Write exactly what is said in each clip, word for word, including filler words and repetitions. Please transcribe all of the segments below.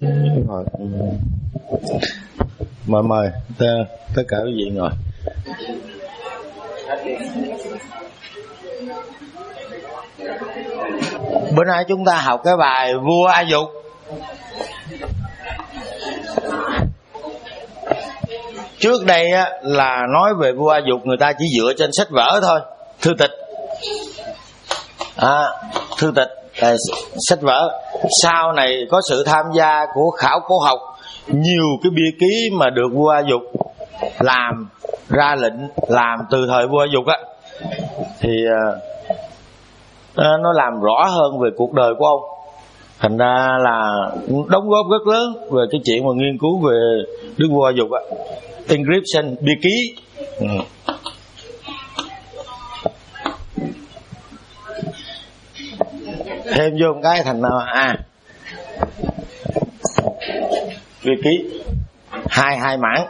Rồi. Mời mời tất, tất cả quý vị ngồi. Bữa nay chúng ta học cái bài Vua A Dục. Trước đây á, là nói về vua A Dục, người ta chỉ dựa trên sách vở thôi, thư tịch, à, thư tịch, à, sách vở. Sau này có sự tham gia của khảo cổ học, nhiều cái bia ký mà được vua A Dục làm ra lệnh làm từ thời vua A Dục á, thì à, nó làm rõ hơn về cuộc đời của ông. Thành ra là đóng góp rất lớn về cái chuyện mà nghiên cứu về Đức vua A Dục á. Inscription, bia ký. Ừ. Thêm vô một cái thành à bia ký hai hai mảng.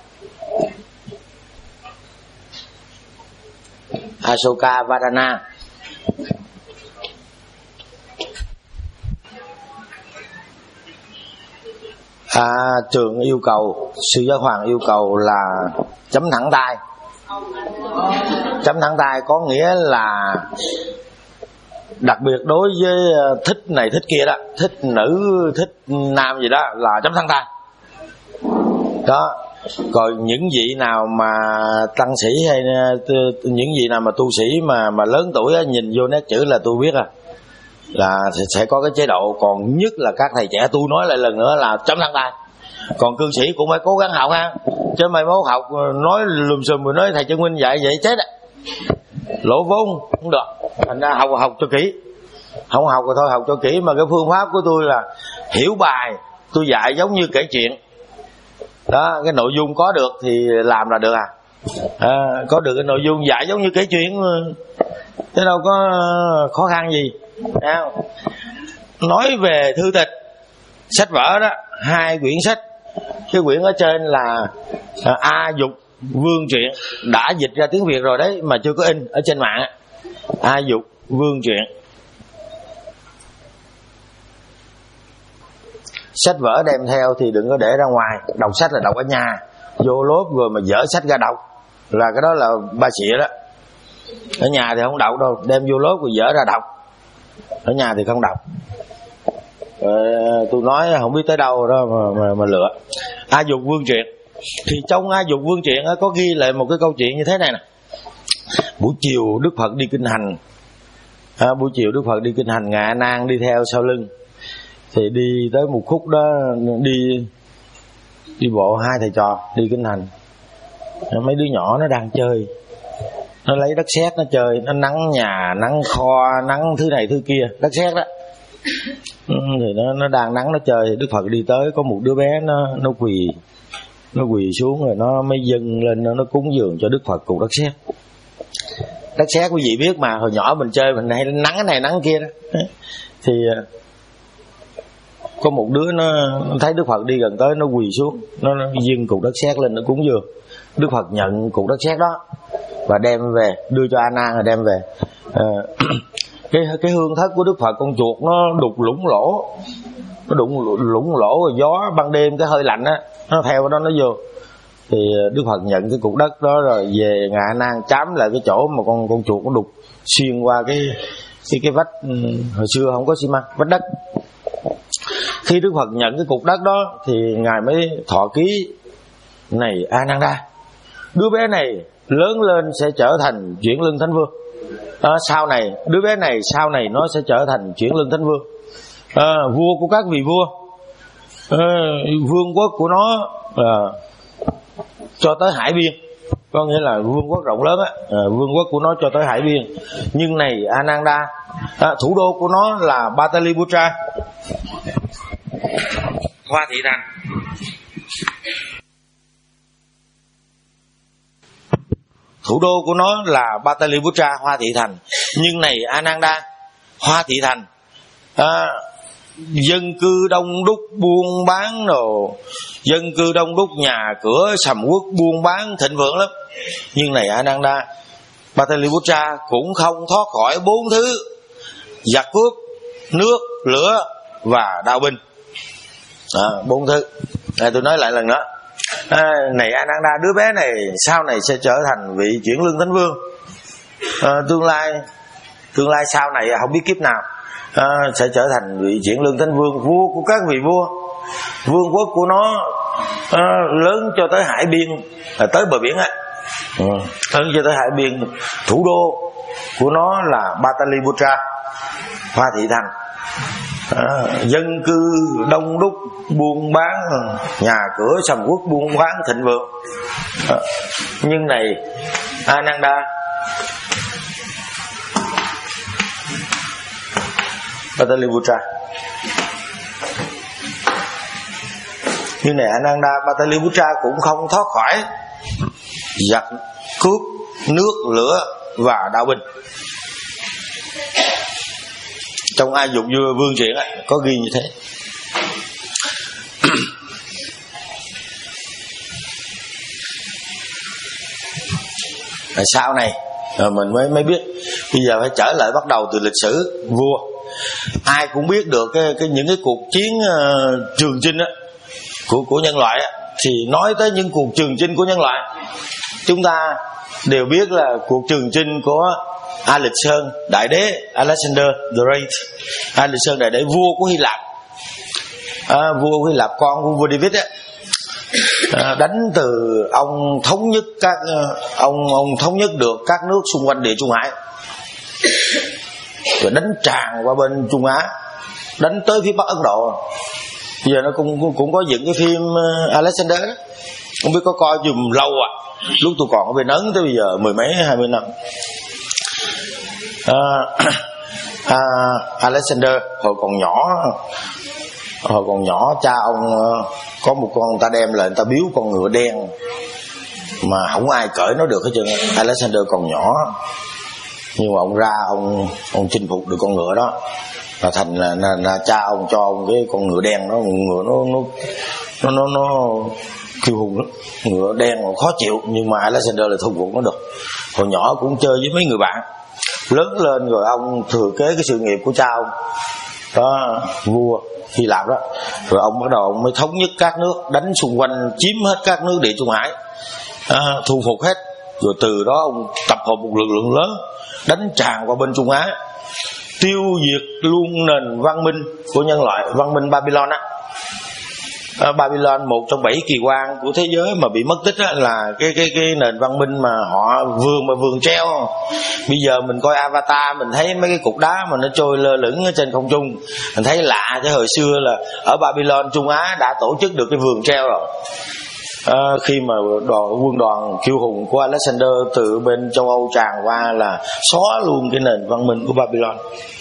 Asoka Vadana. À, trường yêu cầu, sư giáo hoàng yêu cầu là chấm thẳng tay. Chấm thẳng tay có nghĩa là đặc biệt đối với thích này thích kia đó, thích nữ thích nam gì đó là chấm thẳng tay đó. Còn những vị nào mà tăng sĩ hay những vị nào mà tu sĩ mà mà lớn tuổi á, nhìn vô nét chữ là tôi biết à, là sẽ có cái chế độ. Còn nhất là các thầy trẻ, tu nói lại lần nữa là chấm thẳng tay. Còn cư sĩ cũng phải cố gắng học ha, chứ mai mốt học nói lùm xùm rồi nói thầy Chân Minh dạy vậy chết á, lỗ vốn không được. Thành ra học học cho kỹ, không học rồi thôi, học cho kỹ. Mà cái phương pháp của tôi là hiểu bài tôi dạy giống như kể chuyện đó, cái nội dung có được thì làm là được à, à có được cái nội dung dạy giống như kể chuyện chứ đâu có khó khăn gì. À, nói về thư tịch sách vở đó, hai quyển sách. Cái quyển ở trên là A Dục Vương Truyện, đã dịch ra tiếng Việt rồi đấy mà chưa có in ở trên mạng. A Dục Vương Truyện. Sách vở đem theo thì đừng có để ra ngoài, đọc sách là đọc ở nhà, vô lớp rồi mà dở sách ra đọc là cái đó là ba xịa đó. Ở nhà thì không đọc đâu, đem vô lớp rồi dở ra đọc. Ở nhà thì không đọc. Ờ, tôi nói không biết tới đâu đó mà, mà, mà lựa. A Dục Vương Truyện. Thì trong A Dục Vương Truyện có ghi lại một cái câu chuyện như thế này nè. Buổi chiều Đức Phật đi kinh hành, à, buổi chiều Đức Phật đi kinh hành, Ngài A Nan đi theo sau lưng. Thì đi tới một khúc đó, đi đi bộ hai thầy trò đi kinh hành. Mấy đứa nhỏ nó đang chơi, nó lấy đất sét nó chơi, nó nắng nhà, nắng kho, nắng thứ này thứ kia, đất sét đó. Thì nó nó đang nắng nó chơi. Đức Phật đi tới, có một đứa bé nó nó quỳ nó quỳ xuống rồi nó mới dâng lên, nó, nó cúng dường cho Đức Phật cục đất sét. Đất sét quý vị biết mà, hồi nhỏ mình chơi mình hay nắng cái này nắng kia đó. Thì có một đứa nó thấy Đức Phật đi gần tới, nó quỳ xuống, nó, nó dâng cục đất sét lên, nó cúng dường. Đức Phật nhận cục đất sét đó và đem về, đưa cho A Nan rồi đem về. À, cái cái hương thất của Đức Phật, con chuột nó đục lũng lỗ, nó đụng lũng lỗ rồi gió ban đêm cái hơi lạnh á, nó theo đó nó vô. Thì Đức Phật nhận cái cục đất đó rồi về, Ngài A Nan chám lại cái chỗ mà con con chuột nó đục xuyên qua cái cái cái vách, hồi xưa không có xi măng, vách đất. Khi Đức Phật nhận cái cục đất đó thì Ngài mới thọ ký: này A Nan Đa, đứa bé này lớn lên sẽ trở thành chuyển lưng thánh vương. À, sau này đứa bé này sau này nó sẽ trở thành chuyển lưng thánh vương, à, vua của các vị vua, à, vương quốc của nó à, cho tới hải biên, có nghĩa là vương quốc rộng lớn á, à, vương quốc của nó cho tới hải biên. Nhưng này A Nan Đa, à, thủ đô của nó là Pataliputra, Hoa Thị Thành. Thủ đô của nó là Pataliputra, Hoa Thị Thành. Nhưng này A Nan Đa, Hoa Thị Thành à, dân cư đông đúc, buôn bán đồ, dân cư đông đúc, nhà cửa sầm uất, buôn bán thịnh vượng lắm. Nhưng này A Nan Đa, Pataliputra cũng không thoát khỏi bốn thứ: giặc cướp, nước, lửa và đạo binh. à, bốn thứ. À, tôi nói lại lần nữa. À, này Ananda, đứa bé này sau này sẽ trở thành vị chuyển lương thánh vương. À, tương lai tương lai sau này không biết kiếp nào à, sẽ trở thành vị chuyển lương thánh vương, vua của các vị vua. Vương quốc của nó à, lớn cho tới hải biên, à, tới bờ biển á, ừ, lớn cho tới hải biên. Thủ đô của nó là Pataliputra, Hoa Thị Thành. À, dân cư đông đúc, buôn bán, nhà cửa sầm uất, buôn bán thịnh vượng. À, nhưng này Ananda, Pataliputra, nhưng này Ananda, Pataliputra cũng không thoát khỏi giặc cướp, nước lửa và đạo binh. Trong Ai Dục Vương Truyện có ghi như thế. Sau này mình mới mới biết. Bây giờ phải trở lại bắt đầu từ lịch sử vua. Ai cũng biết được cái, cái những cái cuộc chiến uh, trường chinh á, của của nhân loại á, thì nói tới những cuộc trường chinh của nhân loại, chúng ta đều biết là cuộc trường chinh của Alexander Đại Đế, Alexander the Great, Alexander Đại Đế, vua của Hy Lạp, à, vua của Hy Lạp, con của vua David á, à, đánh từ ông thống nhất các ông ông thống nhất được các nước xung quanh Địa Trung Hải, rồi đánh tràn qua bên Trung Á, đánh tới phía Bắc Ấn Độ. Bây giờ nó cũng cũng có dựng cái phim Alexander đó, không biết có coi dùm lâu à, lúc tôi còn ở bên Ấn tới bây giờ mười mấy hai mươi năm. À, à, Alexander hồi còn nhỏ, hồi còn nhỏ cha ông có một con, người ta đem lại người ta biếu con ngựa đen mà không ai cởi nó được hết trơn. Alexander còn nhỏ, nhưng mà ông ra ông ông chinh phục được con ngựa đó, là thành là, là, là cha ông cho ông cái con ngựa đen đó, ngựa nó nó nó nó, nó kiêu hùng lắm, ngựa đen mà khó chịu, nhưng mà Alexander là thu phục nó được. Hồi nhỏ cũng chơi với mấy người bạn, lớn lên rồi ông thừa kế cái sự nghiệp của cha ông đó, vua Hy Lạp đó, rồi ông bắt đầu ông mới thống nhất các nước, đánh xung quanh, chiếm hết các nước Địa Trung Hải, à, thu phục hết, rồi từ đó ông tập hợp một lực lượng lớn đánh tràn qua bên Trung Á, tiêu diệt luôn nền văn minh của nhân loại, văn minh Babylon á. À, Babylon, một trong bảy kỳ quan của thế giới mà bị mất tích á, là cái cái cái nền văn minh mà họ vườn mà vườn treo. Bây giờ mình coi Avatar, mình thấy mấy cái cục đá mà nó trôi lơ lửng ở trên không trung, mình thấy lạ, chứ hồi xưa là ở Babylon, Trung Á đã tổ chức được cái vườn treo rồi. À, khi mà đoàn, quân đoàn kiêu hùng của Alexander từ bên châu Âu tràn qua là xóa luôn cái nền văn minh của Babylon.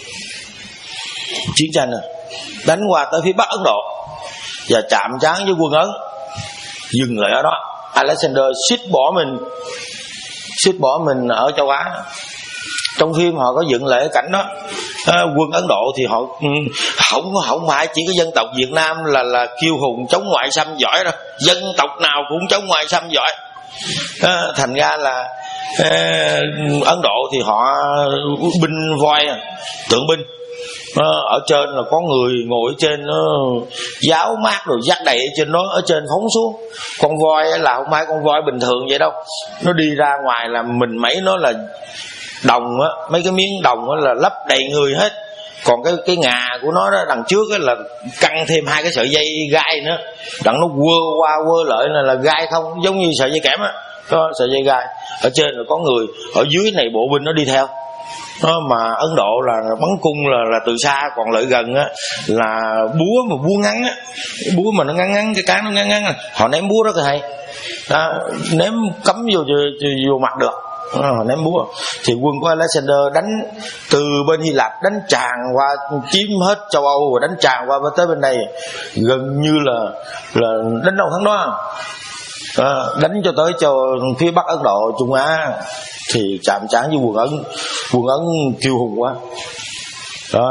Chiến tranh à, đánh qua tới phía Bắc Ấn Độ và chạm trán với quân Ấn, dừng lại ở đó. Alexander suýt bỏ mình suýt bỏ mình ở châu Á. Trong phim họ có dựng lại cái cảnh đó. À, quân Ấn Độ thì họ không không phải chỉ có dân tộc Việt Nam là là kiêu hùng chống ngoại xâm giỏi đâu, dân tộc nào cũng chống ngoại xâm giỏi. À, thành ra là à, Ấn Độ thì họ binh voi, tượng binh. À, ở trên là có người ngồi ở trên, nó giáo mát rồi dắt đầy ở trên nó, ở trên phóng xuống. Con voi là không phải con voi bình thường vậy đâu, nó đi ra ngoài là mình mấy nó là đồng á, mấy cái miếng đồng á là lấp đầy người hết. Còn cái cái ngà của nó đó, đằng trước á là căng thêm hai cái sợi dây gai nữa, đằng nó quơ qua quơ lại là, là gai không, giống như sợi dây kẽm á, có sợi dây gai. Ở trên là có người, ở dưới này bộ binh nó đi theo. Đó, mà Ấn Độ là bắn cung là, là từ xa, còn lại gần á là búa, mà búa ngắn á, búa mà nó ngắn ngắn, cái cán nó ngắn ngắn, họ ném búa rất là hay. Đó, ném cắm vô, vô, vô mặt được. Đó, họ ném búa. Thì quân của Alexander đánh từ bên Hy Lạp, đánh tràn qua, chiếm hết châu Âu và đánh tràn qua tới bên đây, gần như là là đánh đâu thắng đó. À, đánh cho tới cho phía Bắc Ấn Độ, Trung Á thì chạm trán với quân Ấn. Quân Ấn kiêu hùng quá đó,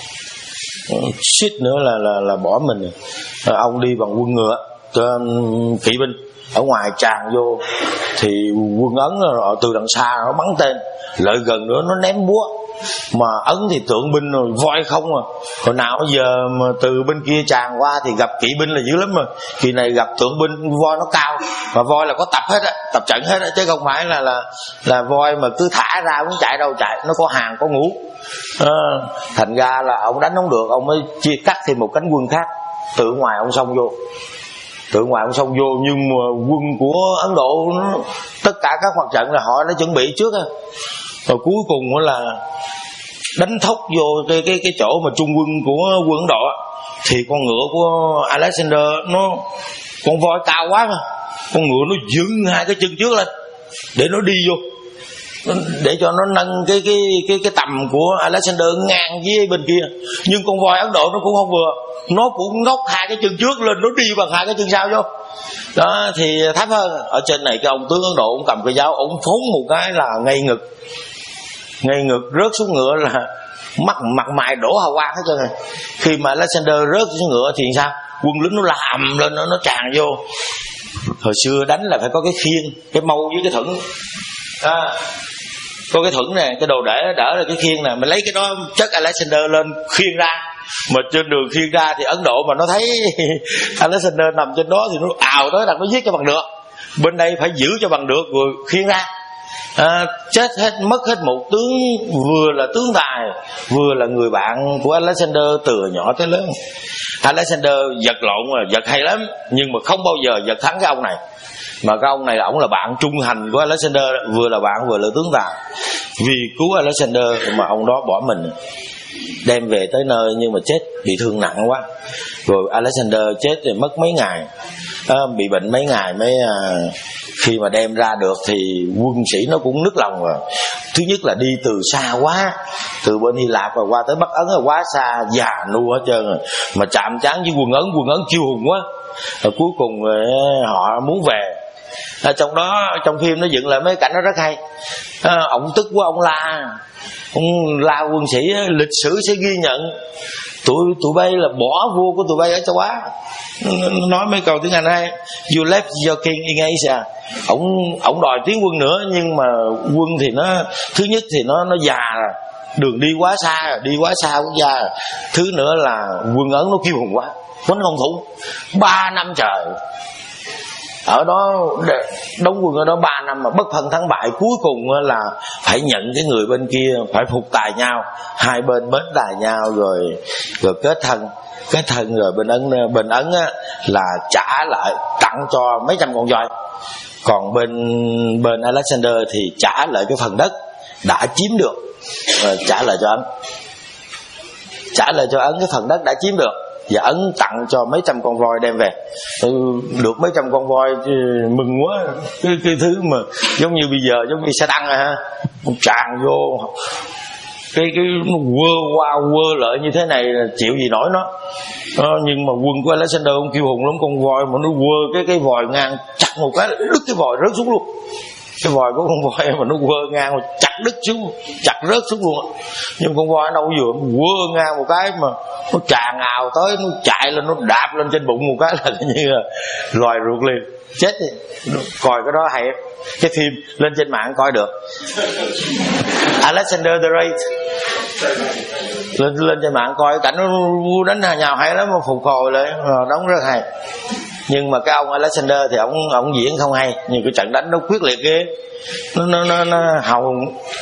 suýt nữa là là là bỏ mình. À, ông đi bằng quân ngựa, kỵ binh ở ngoài tràn vô thì quân Ấn từ đằng xa nó bắn tên, lại gần nữa nó ném búa, Mà Ấn thì tượng binh rồi voi không à. Hồi nào giờ mà từ bên kia tràn qua thì gặp kỵ binh là dữ lắm mà. Kỳ này gặp tượng binh voi nó cao, mà voi là có tập hết á, tập trận hết á, chứ không phải là là là voi mà cứ thả ra muốn chạy đâu chạy, nó có hàng có ngũ. À, thành ra là ông đánh không được, ông mới chia cắt thêm một cánh quân khác từ ngoài ông xông vô. Từ ngoài ông xông vô, nhưng mà quân của Ấn Độ nó, tất cả các mặt trận là họ đã chuẩn bị trước á. Rồi cuối cùng là đánh thốc vô cái cái cái chỗ mà trung quân của quân Ấn Độ, thì con ngựa của Alexander nó, con voi cao quá mà, con ngựa nó dựng hai cái chân trước lên để nó đi vô, để cho nó nâng cái cái cái cái tầm của Alexander ngang với bên kia. Nhưng con voi Ấn Độ nó cũng không vừa, nó cũng ngóc hai cái chân trước lên, nó đi bằng hai cái chân sau vô. Đó thì thấp hơn. Ở trên này cái ông tướng Ấn Độ ông cầm cái giáo, ông phóng một cái là ngay ngực, ngay ngực rớt xuống ngựa là mắt mặt mày đổ hào quang hết trơn rồi. Khi mà Alexander rớt xuống ngựa thì sao? Quân lính nó làm lên, nó nó tràn vô. Hồi xưa đánh là phải có cái khiên, cái mâu với cái thuẫn. À, có cái thuẫn này, cái đồ để đỡ là cái khiên nè, mình lấy cái đó chất Alexander lên khiên ra. Mà trên đường khiên ra thì Ấn Độ mà nó thấy Alexander nằm trên đó thì nó ào tới, đặt nó giết cho bằng được. Bên đây phải giữ cho bằng được rồi khiên ra. À, chết hết, mất hết một tướng, vừa là tướng tài, vừa là người bạn của Alexander từ nhỏ tới lớn. Alexander giật lộn là giật hay lắm, nhưng mà không bao giờ giật thắng cái ông này. Mà cái ông này là ông là bạn trung thành của Alexander, vừa là bạn vừa là tướng tài. Vì cứu Alexander mà ông đó bỏ mình, đem về tới nơi nhưng mà chết, bị thương nặng quá. Rồi Alexander chết rồi mất mấy ngày, à, bị bệnh mấy ngày mới à, khi mà đem ra được thì quân sĩ nó cũng nức lòng rồi. Thứ nhất là đi từ xa quá, từ bên Hy Lạp và qua tới Bắc Ấn là quá xa, già nua hết trơn rồi, mà chạm trán với quân Ấn, quân Ấn kiêu hùng quá. Rồi cuối cùng họ muốn về. À, trong đó trong phim nó dựng lại mấy cảnh đó rất hay. À, ông tức quá, ông la, ông la quân sĩ, lịch sử sẽ ghi nhận tụi tụi bay là bỏ vua của tụi bay ở châu Á. Nói mấy câu tiếng Anh hay, you left your king in Asia. Ông ông đòi tiến quân nữa, nhưng mà quân thì nó, thứ nhất thì nó nó già rồi, đường đi quá xa, đi quá xa quốc gia. Thứ nữa là quân Ấn nó kiêu hùng quá, nó không thủ. Ba năm trời ở đó đóng quân ở đó ba năm mà bất phân thắng bại, cuối cùng là phải nhận cái người bên kia, phải phục tài nhau, hai bên mến tài nhau rồi rồi kết thân kết thân rồi bên Ấn bên Ấn á, là trả lại, tặng cho mấy trăm con voi. Còn bên bên Alexander thì trả lại cái phần đất đã chiếm được, rồi trả lại cho Ấn, trả lại cho Ấn cái phần đất đã chiếm được, và Ấn tặng cho mấy trăm con voi đem về. Ừ, được mấy trăm con voi mừng quá. Cái, cái thứ mà giống như bây giờ giống như xe tăng à ha, tràn vô cái cái nó quơ qua quơ lại như thế này là chịu gì nổi nó. Ờ, nhưng mà quân của Alexander ông kiêu hùng lắm, con voi mà nó quơ cái cái vòi ngang chặt một cái đứt cái vòi rớt xuống luôn. Cái vòi của con voi mà nó quơ ngang mà chặt đứt xuống, chặt rớt xuống luôn. Nhưng con voi đâu vừa quơ ngang một cái mà nó tràn ào tới, nó chạy lên, nó đạp lên trên bụng một cái là như là loài ruột liền, chết đi. Coi cái đó hay, cái phim lên trên mạng coi được. Alexander the Great, lên lên trên mạng coi cảnh nó đánh nhào hay lắm, mà phục hồi lại đóng rất hay. Nhưng mà cái ông Alexander thì ông ông diễn không hay, nhưng cái trận đánh nó quyết liệt ghê, nó nó nó, nó hào.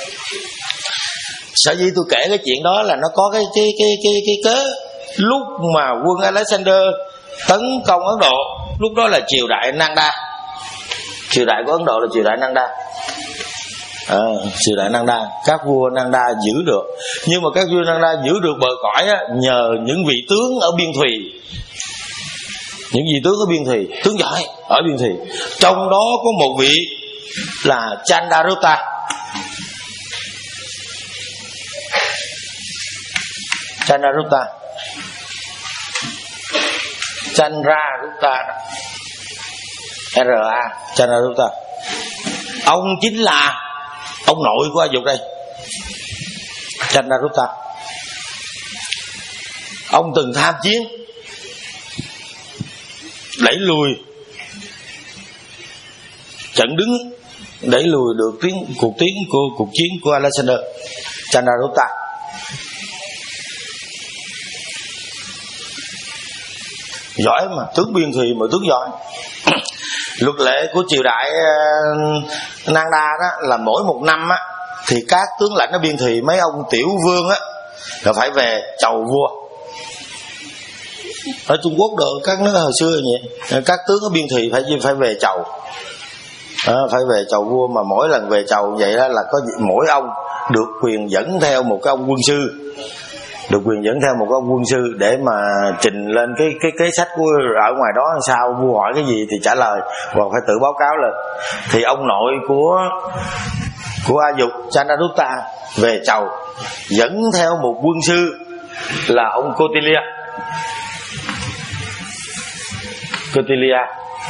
Sở dĩ tôi kể cái chuyện đó là nó có cái cái cái cái cái cớ. Lúc mà quân Alexander tấn công Ấn Độ, lúc đó là triều đại Nanda, triều đại của Ấn Độ là triều đại Nanda. À, triều đại Nanda, các vua Nanda giữ được. Nhưng mà các vua Nanda giữ được bờ cõi á, nhờ những vị tướng ở biên thùy, những vị tướng ở biên thùy, tướng giỏi ở biên thùy. Trong đó có một vị là Chandragupta. Chandragupta Chandragupta R A Chandragupta. Ông chính là ông nội của A Dục đây, Chandragupta. Ông từng tham chiến, đẩy lùi trận đứng, đẩy lùi được tiến cuộc tiến của cuộc chiến của Alexander. Chandragupta. Giỏi mà, tướng biên thùy mà tướng giỏi. Luật lệ của triều đại uh, Nanda đó là mỗi một năm á thì các tướng lãnh ở biên thùy, mấy ông tiểu vương á, là phải về chầu vua. Ở Trung Quốc được các nước hồi xưa vậy, các tướng ở biên thùy phải phải về chầu, à, phải về chầu vua. Mà mỗi lần về chầu vậy đó là có mỗi ông được quyền dẫn theo một cái ông quân sư, được quyền dẫn theo một cái ông quân sư để mà trình lên cái cái cái sách của ở ngoài đó làm sao, vua hỏi cái gì thì trả lời, hoặc phải tự báo cáo lên. Thì ông nội của của A Dục, Chandragupta, về chầu dẫn theo một quân sư là ông Kautilya. Kautilya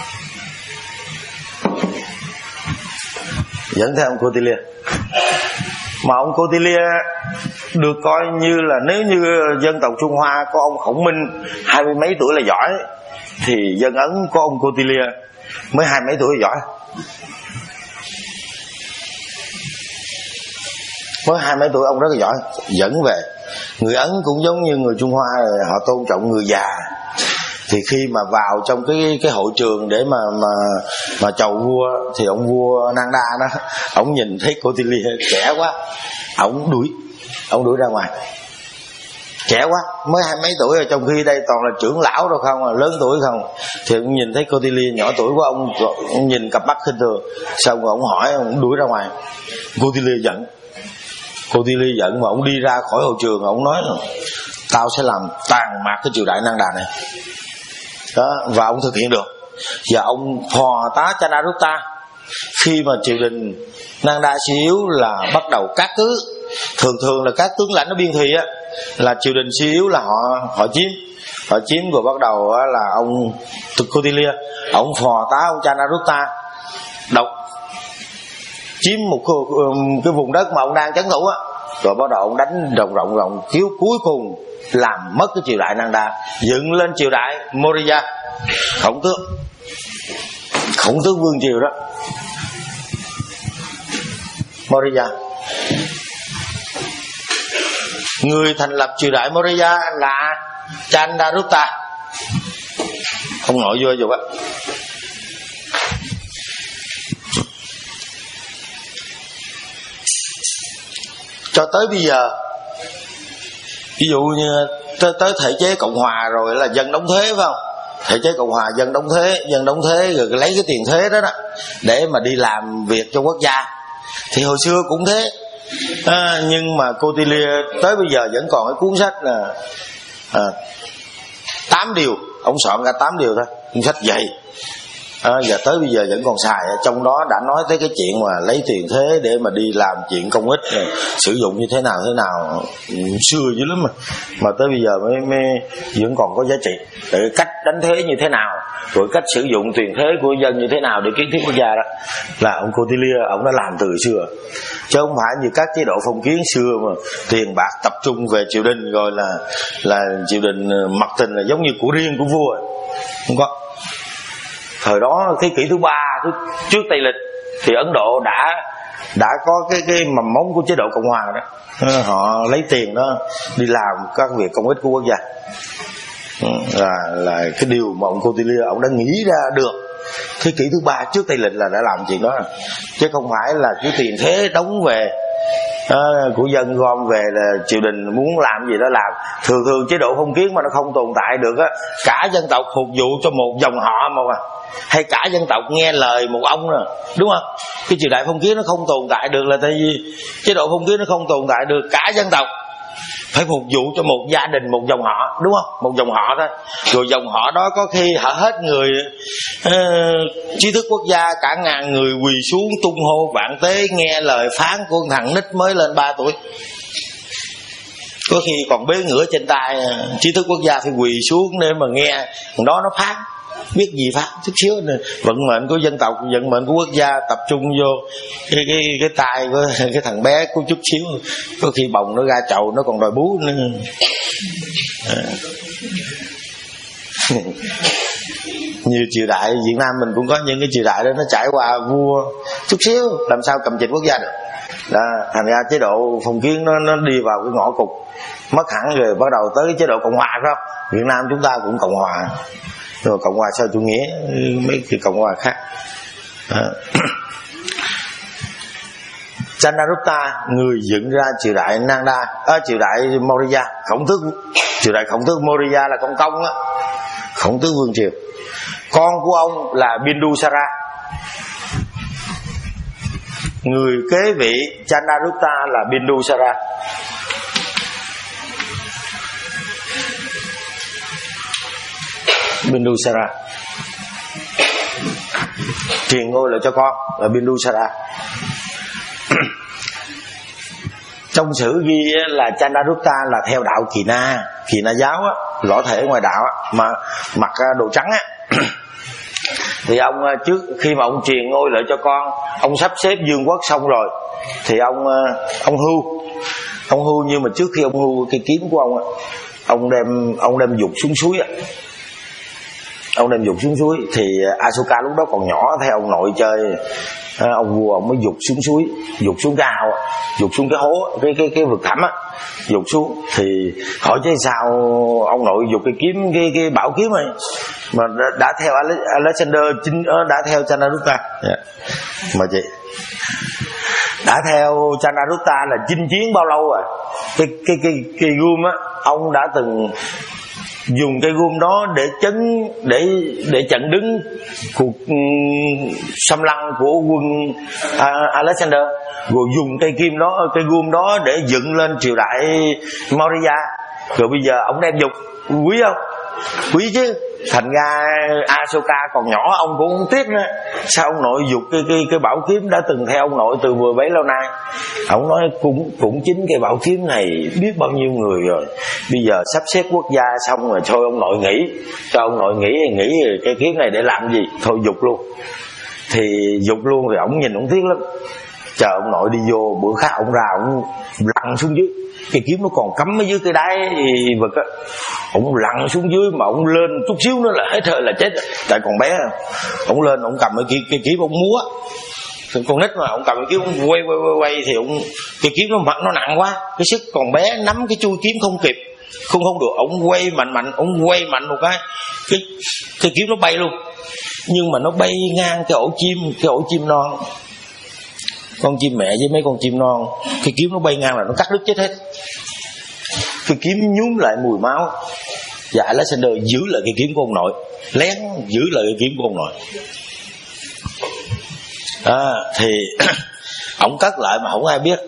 dẫn theo ông Kautilya. Mà ông Kautilya được coi như là, nếu như dân tộc Trung Hoa có ông Khổng Minh hai mươi mấy tuổi là giỏi, thì dân Ấn có ông Kautilya mới hai mấy tuổi là giỏi. Mới hai mấy tuổi ông rất là giỏi, dẫn về. Người Ấn cũng giống như người Trung Hoa, họ tôn trọng người già. Thì khi mà vào trong cái cái hội trường để mà mà mà chầu vua, thì ông vua Nanda đó, ông nhìn thấy Kautilya trẻ quá, ông đuổi, ông đuổi ra ngoài. Trẻ quá, mới hai mấy tuổi rồi, trong khi đây toàn là trưởng lão đâu không, là lớn tuổi không. Thì ông nhìn thấy Kautilya nhỏ tuổi quá, ông, ông nhìn cặp mắt khinh thường, xong rồi ông hỏi, ông đuổi ra ngoài. Kautilya giận, Kautilya giận mà ông đi ra khỏi hội trường, ông nói là tao sẽ làm tàn mạc cái triều đại Nanda này. Đó, và ông thực hiện được. Và ông phò tá Chandragupta, khi mà triều đình Nanda suy yếu là bắt đầu cát cứ. Thường thường là các tướng lãnh ở biên thùy á, là triều đình suy yếu là họ họ chiếm, họ chiếm rồi bắt đầu á, là ông Kautilya, ông phò tá ông Chandragupta độc chiếm một cái vùng đất mà ông đang trấn thủ á, rồi bắt đầu ông đánh rộng rộng rộng, cứu cuối cùng làm mất cái triều đại Nanda, dựng lên triều đại Maurya, Khổng Tước, Khổng Tước vương triều đó, Maurya. Người thành lập triều đại Maurya là Chandragupta, ông nội vua rồi á. Cho tới bây giờ, ví dụ như tới, tới thể chế Cộng Hòa rồi là dân đóng thuế, phải không? Thể chế Cộng Hòa dân đóng thuế, dân đóng thuế rồi lấy cái tiền thuế đó đó để mà đi làm việc cho quốc gia. Thì hồi xưa cũng thế, à, nhưng mà Kautilya tới bây giờ vẫn còn cái cuốn sách là à, tám điều, ông soạn ra tám điều thôi, cuốn sách dày. À, và tới bây giờ vẫn còn xài. Trong đó đã nói tới cái chuyện mà lấy tiền thuế để mà đi làm chuyện công ích này, sử dụng như thế nào thế nào, xưa dữ lắm mà mà tới bây giờ mới, mới vẫn còn có giá trị. Để cách đánh thuế như thế nào, rồi cách sử dụng tiền thuế của dân như thế nào để kiến thiết quốc gia, đó là ông Kautilya ông đã làm từ xưa, chứ không phải như các chế độ phong kiến xưa mà tiền bạc tập trung về triều đình, rồi là là triều đình mặc tình là giống như của riêng của vua. Không có. Thời đó thế kỷ thứ ba trước Tây lịch thì Ấn Độ đã đã có cái cái mầm mống của chế độ Cộng Hòa đó. Họ lấy tiền đó đi làm các việc công ích của quốc gia. Là là cái điều mà ông Kautilya ông đã nghĩ ra được thế kỷ thứ ba trước Tây lịch là đã làm chuyện đó, chứ không phải là cái tiền thuế đóng về à, của dân gom về là triều đình muốn làm gì đó làm. Thường thường chế độ phong kiến mà nó không tồn tại được á, cả dân tộc phục vụ cho một dòng họ một à, hay cả dân tộc nghe lời một ông nè, đúng không? Cái triều đại phong kiến nó không tồn tại được là tại vì chế độ phong kiến nó không tồn tại được, cả dân tộc phải phục vụ cho một gia đình, một dòng họ, đúng không? Một dòng họ thôi. Rồi dòng họ đó có khi họ hết người uh, trí thức quốc gia, cả ngàn người quỳ xuống tung hô vạn tế nghe lời phán của thằng nít mới lên ba tuổi. Có khi còn bế ngửa trên tay, trí thức quốc gia phải quỳ xuống để mà nghe thằng đó nó phán. Biết gì phát chút xíu này. Vận mệnh của dân tộc, vận mệnh của quốc gia tập trung vô cái cái cái tay của cái thằng bé của chút xíu, có khi bồng nó ra chậu nó còn đòi bú nữa. À. Nhiều triều đại Việt Nam mình cũng có những cái triều đại đó nó trải qua vua chút xíu làm sao cầm chịch quốc gia được. Đó, thành ra chế độ phong kiến nó nó đi vào cái ngõ cụt, mất hẳn rồi bắt đầu tới cái chế độ cộng hòa, phải không? Việt Nam chúng ta cũng cộng hòa, rồi cộng hòa sau chủ nghĩa, mấy cái cộng hòa khác. Chandragupta, người dựng ra triều đại Nanda, à, triều đại Maurya. Khổng tước, triều đại khổng tước Maurya là con công á, khổng tước vương triều. Con của ông là Bindusara, người kế vị Chandragupta là Bindusara. Bindusara truyền ngôi lại cho con là Bindusara. Trong sử ghi là Chandragupta là theo đạo Kỳ Na, Kỳ Na giáo á, lõa thể ngoài đạo á, mà mặc đồ trắng á. Thì ông trước khi mà ông truyền ngôi lại cho con, ông sắp xếp vương quốc xong rồi, thì ông ông hưu, ông hưu nhưng mà trước khi ông hưu cái kiếm của ông á, ông đem ông đem dục xuống suối á, ông đem dục xuống suối. Thì Asoka lúc đó còn nhỏ, theo ông nội chơi, ông vua ông mới dục xuống suối, dục xuống cái ao, dục xuống cái hố, cái cái cái vực thẳm á, dục xuống. Thì hỏi chứ sao ông nội dục cái kiếm, cái cái bảo kiếm này mà đã, đã theo Alexander chính, đã theo Chandragupta, yeah. Mà chị đã theo Chandragupta là chinh chiến bao lâu rồi? Cái cái cái cái gươm á, ông đã từng dùng cây gươm đó để chấn, để để chặn đứng cuộc um, xâm lăng của quân uh, Alexander, rồi dùng cây kim đó, cây gươm đó để dựng lên triều đại Maurya. Rồi bây giờ ông đem dục, quý không? Quý chứ. Thành ra Asoka còn nhỏ, ông cũng không tiếc nữa. Sao ông nội dục cái cái cái bảo kiếm đã từng theo ông nội từ vừa bấy lâu nay? Ông nói cũng cũng chính cái bảo kiếm này biết bao nhiêu người rồi, bây giờ sắp xếp quốc gia xong rồi, thôi ông nội nghĩ, cho ông nội nghĩ nghĩ cái kiếm này để làm gì, thôi dục luôn. Thì dục luôn thì ông nhìn ông tiếc lắm. Chờ ông nội đi vô, bữa khác ông ra ông lặn xuống dưới, cái kiếm nó còn cắm ở dưới cái đáy vực á, ông lặn xuống dưới mà ông lên chút xíu nữa là hết thời là chết. Tại còn bé, ông lên ông cầm cái, cái kiếm ông múa, con nít mà ông cầm cái kiếm ông quay quay quay quay thì ông, cái kiếm nó nó nặng quá, cái sức còn bé nắm cái chui kiếm không kịp, không không được. Ông quay mạnh mạnh, ông quay mạnh một cái, cái cái kiếm nó bay luôn, nhưng mà nó bay ngang cái ổ chim, cái ổ chim non, con chim mẹ với mấy con chim non. Cái kiếm nó bay ngang là nó cắt đứt chết hết. Cái kiếm nhúm lại mùi máu, và Alexander giữ lại cái kiếm của ông nội, lén giữ lại cái kiếm của ông nội. À, thì ông cất lại mà không ai biết.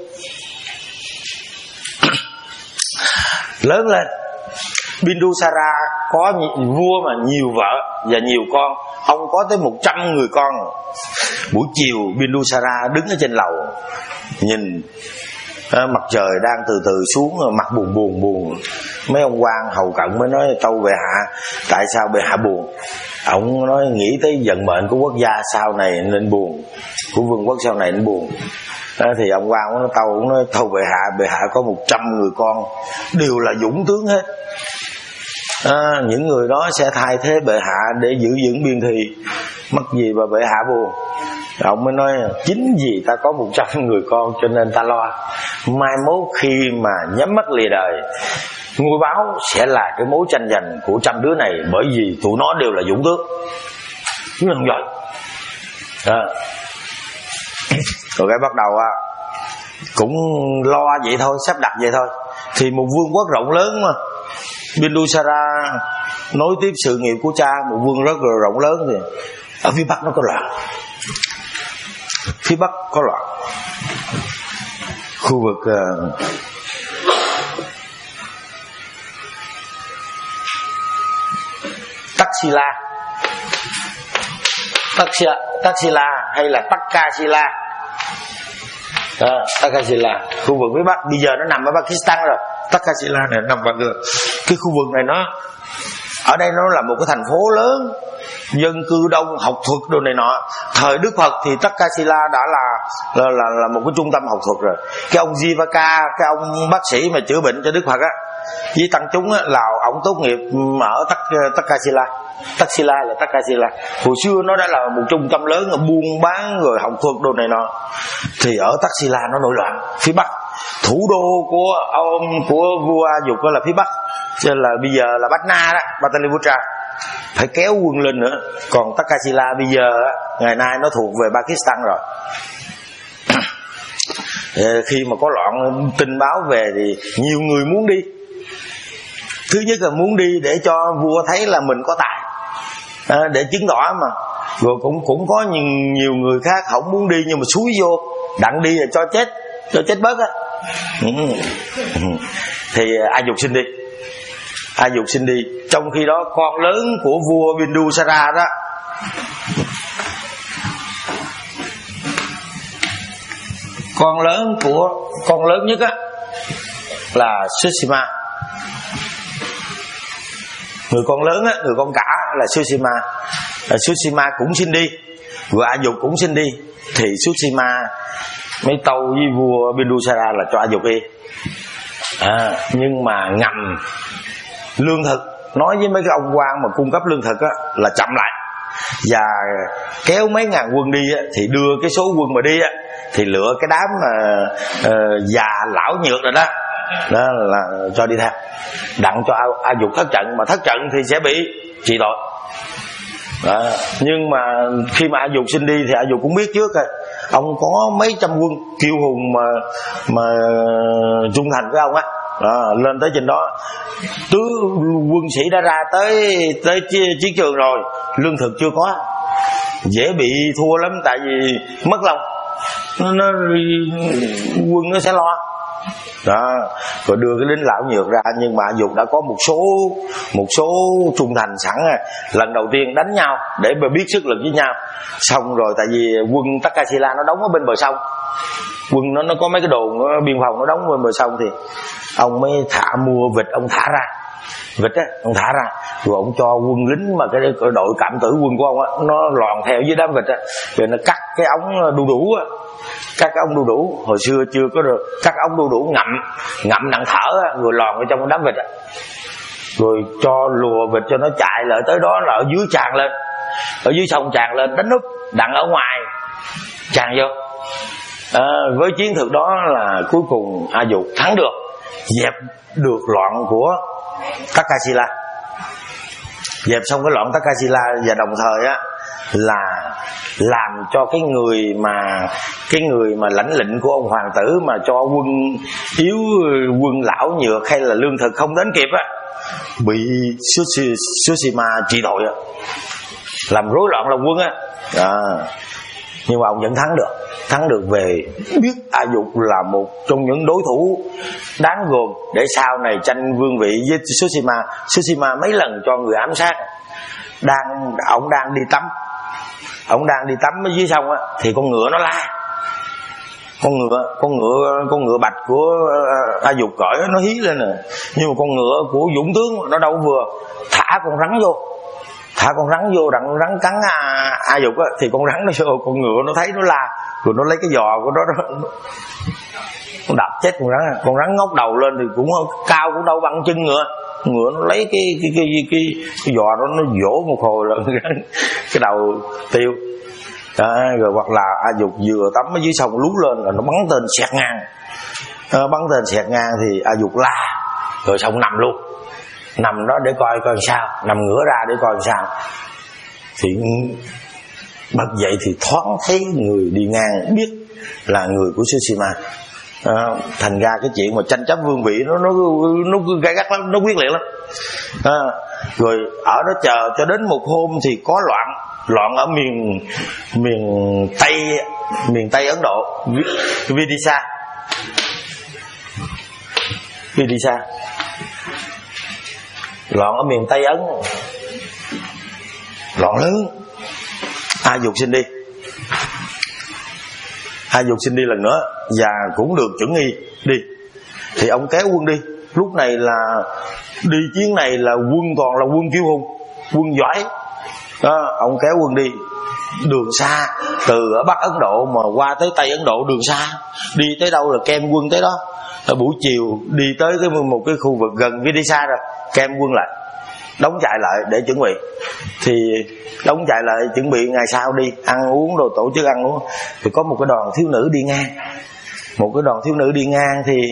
Lớn lên, Bindusara có vua mà nhiều vợ và nhiều con, ông có tới một trăm người con. Buổi chiều Bindusara đứng ở trên lầu nhìn à, mặt trời đang từ từ xuống, mặt buồn buồn buồn. Mấy ông quan hầu cận mới nói tâu bệ hạ, tại sao bệ hạ buồn? Ông nói nghĩ tới vận mệnh của quốc gia sau này nên buồn, của vương quốc sau này nên buồn. Đó, thì ông quan nó tâu, ông nói tâu bệ hạ, bệ hạ có một trăm người con đều là dũng tướng hết. À, những người đó sẽ thay thế bệ hạ để giữ vững biên thùy, mắc gì mà bệ hạ buồn? Ông mới nói chính vì ta có một trăm người con cho nên ta lo, mai mốt khi mà nhắm mắt lìa đời, ngôi báo sẽ là cái mối tranh giành của trăm đứa này, bởi vì tụi nó đều là dũng tướng. Chứ không vậy. À. Rồi cái bắt đầu à, cũng lo vậy thôi, sắp đặt vậy thôi. Thì một vương quốc rộng lớn mà, Bindusara nối tiếp sự nghiệp của cha, một vương rất là rộng lớn. Thì ở phía bắc nó có loạn, phía bắc có loạn, khu vực uh, Taxila, Taxila, Taxila hay là Takasila, à, Takasila, khu vực phía bắc bây giờ nó nằm ở Pakistan rồi. Takasila này nằm ở cái khu vực này, nó ở đây nó là một cái thành phố lớn, dân cư đông, học thuật đồ này nọ. Thời Đức Phật thì Takasila đã là là, là là một cái trung tâm học thuật rồi. Cái ông Jivaka, cái ông bác sĩ mà chữa bệnh cho Đức Phật á, với tăng chúng á, là ổng tốt nghiệp ở Tắc Takasila. Taxila là Takasila. Hồi xưa nó đã là một trung tâm lớn ở buôn bán rồi học thuật đồ này nọ. Thì ở Taxila nó nổi loạn phía Bắc. Thủ đô của ông của vua A Dục là phía Bắc. Cho nên là bây giờ là Patna đó, Pataliputra. Phải kéo quân lên nữa. Còn Takasila bây giờ ngày nay nó thuộc về Pakistan rồi. Khi mà có loạn tin báo về thì nhiều người muốn đi. Thứ nhất là muốn đi để cho vua thấy là mình có tài, à, để chứng tỏ mà. Rồi cũng cũng có nhiều, nhiều người khác không muốn đi nhưng mà xúi vô, đặng đi là cho chết, cho chết bớt á. Ừ. Thì A Dục xin đi. A Dục xin đi. Trong khi đó con lớn của vua Bindusara đó, con lớn của con lớn nhất á là Sushima. Người con lớn á, người con cả là Sushima. à, Sushima cũng xin đi, rồi A Dục cũng xin đi. Thì Sushima mới tâu với vua Bindusara là cho A Dục đi. à, Nhưng mà ngầm lương thực, nói với mấy cái ông quan mà cung cấp lương thực á, là chậm lại. Và kéo mấy ngàn quân đi á, thì đưa cái số quân mà đi á, thì lựa cái đám mà uh, già lão nhược rồi đó, đó là cho đi theo, đặng cho A, A Dục thất trận. Mà thất trận thì sẽ bị trị tội đó. Nhưng mà khi mà A Dục xin đi thì A Dục cũng biết trước rồi, ông có mấy trăm quân kiêu hùng mà mà trung thành với ông á. Đó, lên tới trên đó, tứ quân sĩ đã ra tới tới chiến trường rồi, lương thực chưa có, dễ bị thua lắm, tại vì mất lòng nó, nó quân nó sẽ lo đó. Rồi đưa cái lính lão nhược ra, nhưng mà A Dục đã có một số một số trung thành sẵn rồi. Lần đầu tiên đánh nhau để mà biết sức lực với nhau, xong rồi tại vì quân Takasila nó đóng ở bên bờ sông, quân nó nó có mấy cái đồn nó, biên phòng nó đóng bên bờ sông, thì ông mới thả mua vịt, ông thả ra vịt á, ông thả ra, rồi ông cho quân lính mà cái, cái đội cảm tử quân của ông á, nó lòn theo dưới đám vịt á, rồi nó cắt cái ống đu đủ á, cắt cái ống đu đủ. Hồi xưa chưa có được cắt ống đu đủ, ngậm ngậm nặng thở á, rồi lòn ở trong đám vịt á, rồi cho lùa vịt cho nó chạy lại tới đó, là ở dưới tràn lên, ở dưới sông tràn lên đánh núp, đặng ở ngoài tràn vô. À, với chiến thuật đó là cuối cùng A Dục thắng được, dẹp được loạn của Takasila, dẹp xong cái loạn Takasila, và đồng thời á là làm cho cái người mà cái người mà lãnh lệnh của ông hoàng tử mà cho quân yếu, quân lão nhược hay là lương thực không đến kịp á, bị Sushima trị tội á, làm rối loạn lòng quân á. À, nhưng mà ông vẫn thắng được, thắng được về biết A Dục là một trong những đối thủ đáng gồm để sau này tranh vương vị với Sushima. Sushima mấy lần cho người ám sát, đang ông đang đi tắm, ông đang đi tắm ở dưới sông á, thì con ngựa nó la, con ngựa con ngựa con ngựa bạch của A Dục cởi nó hí lên nè, nhưng mà con ngựa của Dũng tướng nó đâu vừa, thả con rắn vô, thả con rắn vô, đặng rắn cắn A, A Dục á, thì con rắn nó vô, con ngựa nó thấy nó la, rồi nó lấy cái giò của nó, nó, nó đập chết con rắn. Con rắn ngóc đầu lên thì cũng cao cũng đâu bằng chân ngựa, ngựa nó lấy cái cái cái cái, cái, cái giò đó nó vỗ một hồi là cái đầu tiêu. À, rồi hoặc là A Dục vừa tắm ở dưới sông lú lên là nó bắn tên xẹt ngang, à, bắn tên xẹt ngang thì A Dục la, rồi xong nằm luôn, nằm đó để coi coi sao, nằm ngửa ra để coi sao. Thì bật dậy thì thoáng thấy người đi ngang, biết là người của Sushima. À, thành ra cái chuyện mà tranh chấp vương vị nó nó nó gay gắt lắm, nó quyết liệt lắm. À, rồi ở đó chờ cho đến một hôm thì có loạn, loạn ở miền miền Tây, miền Tây Ấn Độ, Vidisha, Vidisha, loạn ở miền Tây Ấn, loạn lớn. A Dục xin đi, A Dục xin đi lần nữa và cũng được chuẩn y đi. Thì ông kéo quân đi. Lúc này là đi chiến này là quân toàn là quân kiêu hùng, quân giỏi đó. Ông kéo quân đi đường xa, từ ở Bắc Ấn Độ mà qua tới Tây Ấn Độ đường xa, đi tới đâu là kem quân tới đó. Ở buổi chiều đi tới cái một cái khu vực gần Vidisha rồi, kem quân lại đóng trại lại để chuẩn bị. Thì đóng trại lại chuẩn bị ngày sau đi ăn uống đồ, tổ chức ăn uống. Thì có một cái đoàn thiếu nữ đi ngang, một cái đoàn thiếu nữ đi ngang thì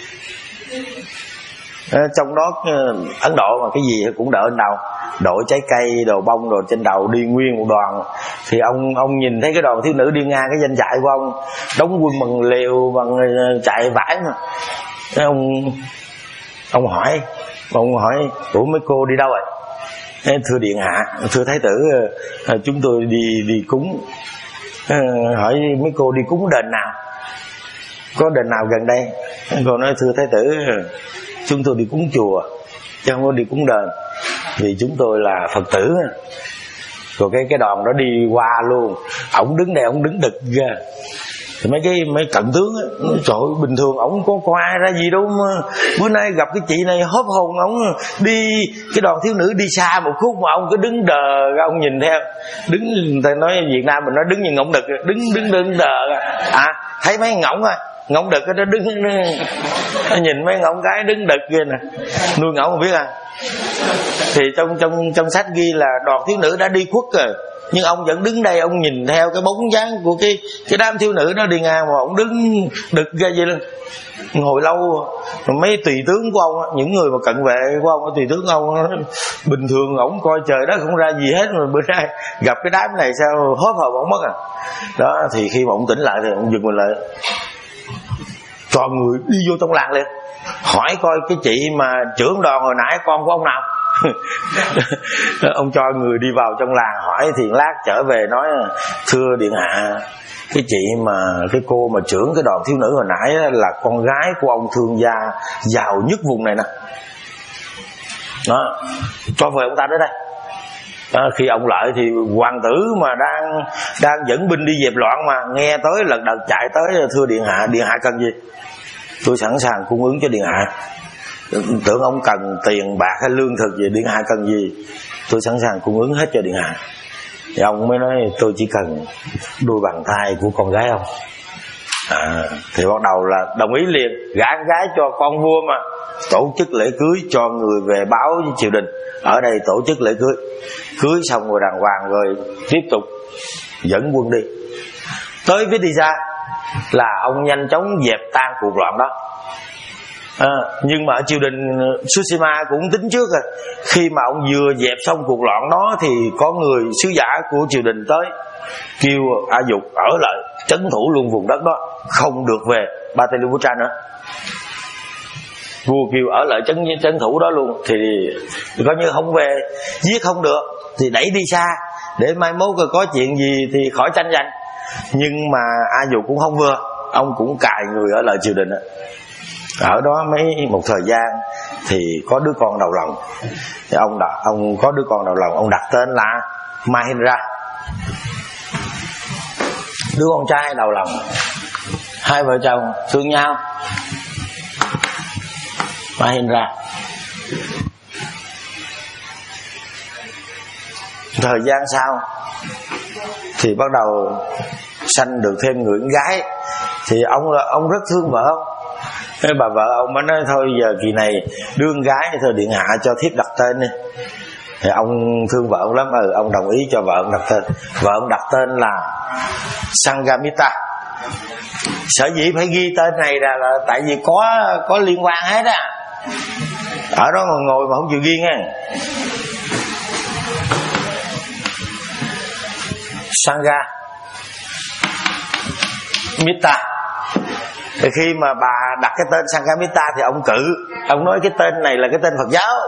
trong đó Ấn Độ mà cái gì cũng đội lên đầu, đội trái cây, đồ bông, đồ trên đầu, đi nguyên một đoàn. Thì ông ông nhìn thấy cái đoàn thiếu nữ đi ngang cái doanh trại của ông, đóng quân bằng lều, bằng chạy vải mà. Ông ông hỏi, ông hỏi ủa mấy cô đi đâu rồi? Thưa điện hạ, thưa thái tử, chúng tôi đi đi cúng. Hỏi mấy cô đi cúng đền nào, có đền nào gần đây? Cô nói thưa thái tử, chúng tôi đi cúng chùa chứ không có đi cúng đền, vì chúng tôi là Phật tử. Rồi cái cái đoàn đó đi qua luôn, ổng đứng đây ổng đứng đực ra. Thì mấy cái mấy cận tướng á, trời ơi, bình thường ổng có có ai ra gì đâu mà bữa nay gặp cái chị này hớp hồn. Ổng đi cái đoàn thiếu nữ đi xa một khúc mà ông cứ đứng đờ ra, ông nhìn theo, đứng, người ta nói Việt Nam mình nói đứng như ngỗng đực, đứng đứng đứng đờ ra. À thấy mấy ngỗng à, ngỗng đực nó đứng, nó nhìn mấy ngỗng cái đứng đực kia nè, nuôi ngỗng không biết à. Thì trong trong trong sách ghi là đoàn thiếu nữ đã đi khuất rồi, nhưng ông vẫn đứng đây, ông nhìn theo cái bóng dáng của cái cái đám thiếu nữ đó đi ngang mà ông đứng đực ra vậy luôn. Ngồi lâu rồi mấy tùy tướng của ông, những người mà cận vệ của ông, tùy tướng của ông bình thường ổng coi trời đất không ra gì hết, mà bữa nay gặp cái đám này sao hớp hồn ổng mất à. Đó thì khi mà ông tỉnh lại thì ông dừng mình lại, cho người đi vô trong làng liền, hỏi coi cái chị mà trưởng đoàn hồi nãy con của ông nào. Ông cho người đi vào trong làng hỏi, thì lát trở về nói thưa điện hạ, cái chị mà cái cô mà trưởng cái đoàn thiếu nữ hồi nãy là con gái của ông thương gia giàu nhất vùng này nè. Đó, cho về ông ta đến đây. Đó, khi ông lại thì hoàng tử mà đang đang dẫn binh đi dẹp loạn mà nghe tới lần đầu chạy tới, thưa điện hạ, điện hạ cần gì? Tôi sẵn sàng cung ứng cho điện hạ. Tưởng ông cần tiền bạc hay lương thực gì, điện hạ cần gì tôi sẵn sàng cung ứng hết cho điện hạ. Thì ông mới nói tôi chỉ cần đôi bàn tay của con gái ông. À, thì bắt đầu là đồng ý liền, gả gái cho con vua mà, tổ chức lễ cưới, cho người về báo với triều đình ở đây tổ chức lễ cưới. Cưới xong rồi đàng hoàng rồi tiếp tục dẫn quân đi tới Vidisha, là ông nhanh chóng dẹp tan cuộc loạn đó. À, nhưng mà ở triều đình Sushima cũng tính trước rồi, khi mà ông vừa dẹp xong cuộc loạn đó thì có người sứ giả của triều đình tới kêu A Dục ở lại trấn thủ luôn vùng đất đó, không được về Pataliputra nữa. Vua kêu ở lại trấn trấn thủ đó luôn, thì, thì coi như không về, giết không được thì đẩy đi xa để mai mốt có chuyện gì thì khỏi tranh giành. Nhưng mà A Dục cũng không vừa, ông cũng cài người ở lại triều đình đó. Ở đó mấy một thời gian thì có đứa con đầu lòng, thì ông đặt ông có đứa con đầu lòng, ông đặt tên là Mahendra. Đứa con trai đầu lòng, hai vợ chồng thương nhau, Mahendra. Thời gian sau thì bắt đầu sanh được thêm người con gái, thì ông ông rất thương vợ ông. Thế bà vợ ông mới nói thôi giờ kỳ này đứa con gái thôi điện hạ cho thiếp đặt tên đi. Thì ông thương vợ ông lắm, ừ, ông đồng ý cho vợ ông đặt tên. Vợ ông đặt tên là Sangamita. Sở dĩ phải ghi tên này là, là tại vì có có liên quan hết á. Ở đó mà ngồi mà không chịu ghi nghe. Sangha Mita. Thì khi mà bà đặt cái tên Sangamita thì ông cự, ông nói cái tên này là cái tên Phật giáo.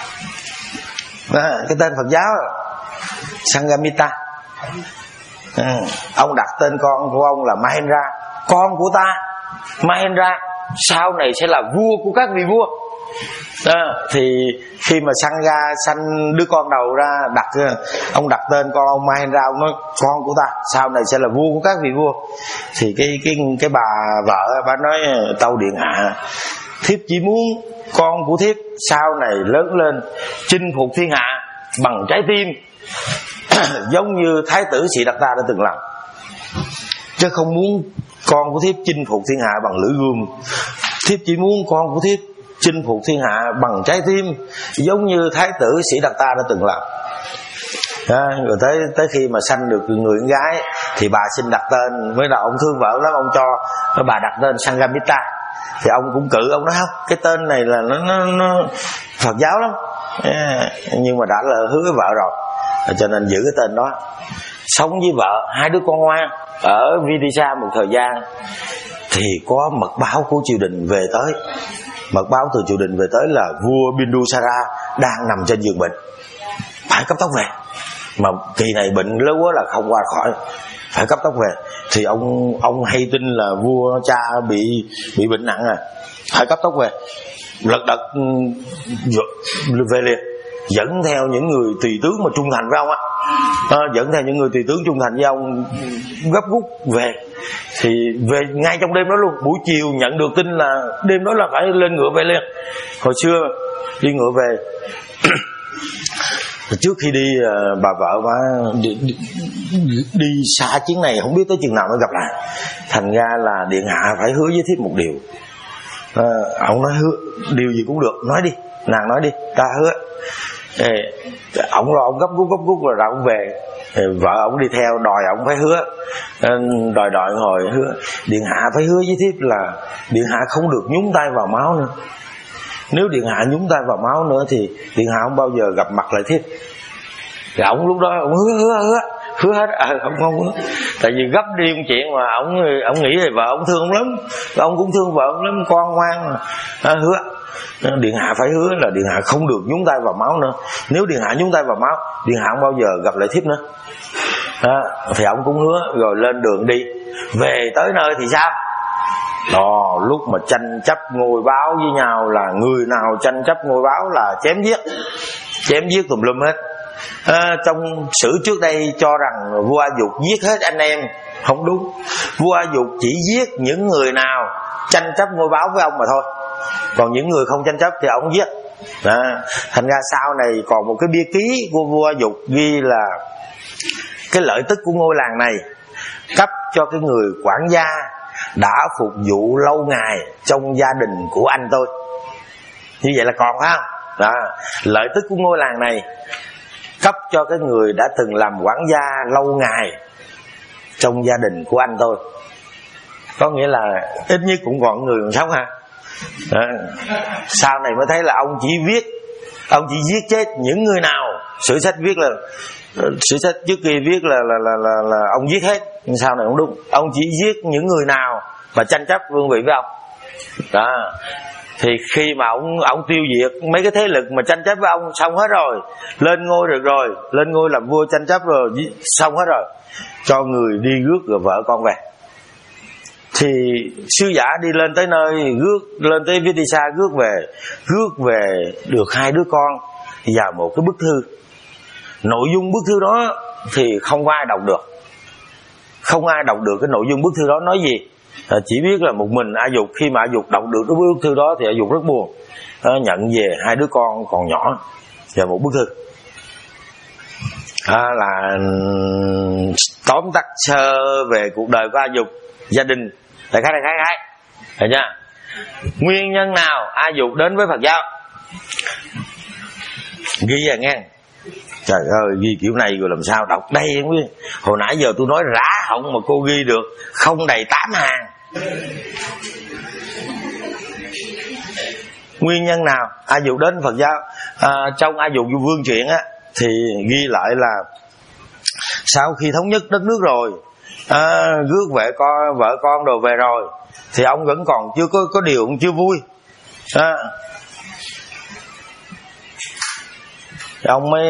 À, cái tên Phật giáo Sangamita. À, ông đặt tên con của ông là Mahendra, con của ta Mahendra sau này sẽ là vua của các vị vua. À, thì khi mà Sangha sanh đứa con đầu ra, đặt ông đặt tên con ông Mahendra, ông nói con của ta sau này sẽ là vua của các vị vua. Thì cái cái cái bà vợ bà nói tâu điện hạ, thiếp chỉ muốn con của thiếp sau này lớn lên chinh phục thiên hạ bằng trái tim giống như thái tử Siddhartha đã từng làm, chứ không muốn con của thiếp chinh phục thiên hạ bằng lưỡi gươm. thiếp chỉ muốn con của thiếp chinh phục thiên hạ bằng trái tim, giống như thái tử Sĩ Đạt Ta đã từng làm. À, rồi tới tới khi mà sanh được người con gái thì bà xin đặt tên, với đầu ông thương vợ lắm, ông cho bà đặt tên Sanghamitra. Thì ông cũng cự, ông nói không, cái tên này là nó, nó, nó Phật giáo lắm, à, nhưng mà đã là hứa với vợ rồi, cho nên giữ cái tên đó. Sống với vợ, hai đứa con ngoan ở Vidisha một thời gian, thì có mật báo của triều đình về tới. Mật báo từ triều đình về tới là vua Bindusara đang nằm trên giường bệnh, phải cấp tốc về. Mà kỳ này bệnh lớn quá là không qua khỏi, phải cấp tốc về. Thì ông ông hay tin là vua cha bị bị bệnh nặng à, phải cấp tốc về. Lật đật về liền, dẫn theo những người tùy tướng mà trung thành với ông á, à, dẫn theo những người tùy tướng trung thành với ông gấp rút về. Thì về ngay trong đêm đó luôn, buổi chiều nhận được tin là đêm đó là phải lên ngựa về liền. Hồi xưa đi ngựa về trước khi đi, bà vợ bà đi, đi, đi xa chuyến này không biết tới chừng nào mới gặp lại. Thành ra là điện hạ phải hứa với thiếp một điều. à, ông nói hứa điều gì cũng được, nói đi, nàng nói đi, ta hứa. Ê, ông lo ông gấp rút gấp rút rồi ra ông về. Ê, vợ ông đi theo đòi ông phải hứa, đòi đòi hồi hứa. Điện hạ phải hứa với thiếp là điện hạ không được nhúng tay vào máu nữa. Nếu điện hạ nhúng tay vào máu nữa thì điện hạ không bao giờ gặp mặt lại thiếp. Thì ông lúc đó ông hứa hứa hứa hứa hết, à, không không hứa. Tại vì gấp đi một chuyện mà ông ông nghĩ về vợ ông thương lắm, ông cũng thương vợ ông lắm, con ngoan mà. À, hứa điện hạ phải hứa là điện hạ không được nhúng tay vào máu nữa. Nếu điện hạ nhúng tay vào máu, điện hạ không bao giờ gặp lại thiếp nữa. À, thì ông cũng hứa rồi lên đường đi. Về tới nơi thì sao? Đó, lúc mà tranh chấp ngôi báo với nhau là người nào tranh chấp ngôi báo là chém giết, chém giết tùm lum hết. À, trong sử trước đây cho rằng vua A Dục giết hết anh em, không đúng. Vua A Dục chỉ giết những người nào tranh chấp ngôi báo với ông mà thôi, còn những người không tranh chấp thì ông giết. À, thành ra sau này còn một cái bia ký của vua A Dục ghi là cái lợi tức của ngôi làng này cấp cho cái người quản gia đã phục vụ lâu ngày trong gia đình của anh tôi. Như vậy là còn phải không? Đó, lợi tức của ngôi làng này cấp cho cái người đã từng làm quản gia lâu ngày trong gia đình của anh tôi. Có nghĩa là ít nhất cũng còn người còn sống ha. Đó. Sau này mới thấy là ông chỉ viết, ông chỉ giết chết những người nào, sử sách viết là, sử sách trước kia viết là là là là, là ông giết hết, nhưng sau này không đúng, ông chỉ giết những người nào mà tranh chấp vương vị với ông. Đó. Thì khi mà ông ông tiêu diệt mấy cái thế lực mà tranh chấp với ông xong hết rồi, lên ngôi được rồi, lên ngôi làm vua tranh chấp rồi, xong hết rồi, cho người đi rước rồi vợ con về. Thì sư giả đi lên tới nơi, rước lên tới Vidisha, rước về, rước về được hai đứa con và một cái bức thư. Nội dung bức thư đó thì không ai đọc được, không ai đọc được cái nội dung bức thư đó nói gì. À, chỉ biết là một mình A Dục, khi mà A Dục đọc được cái bức thư đó thì A Dục rất buồn. À, nhận về hai đứa con còn nhỏ và một bức thư. À, là tóm tắt sơ về cuộc đời của A Dục, gia đình đại khái đại khái khái, hiểu chưa? Nguyên nhân nào A Dục đến với Phật giáo? Ghi à nghe. Trời ơi, ghi kiểu này rồi làm sao đọc đây không biết. Hồi nãy giờ tôi nói rã họng mà cô ghi được không đầy tám hàng. Nguyên nhân nào A Dục đến Phật giáo? À, trong A Dục Vương truyện á thì ghi lại là sau khi thống nhất đất nước rồi, à, rước về con vợ con đồ về rồi, thì ông vẫn còn chưa có có điều cũng chưa vui. À, ông mới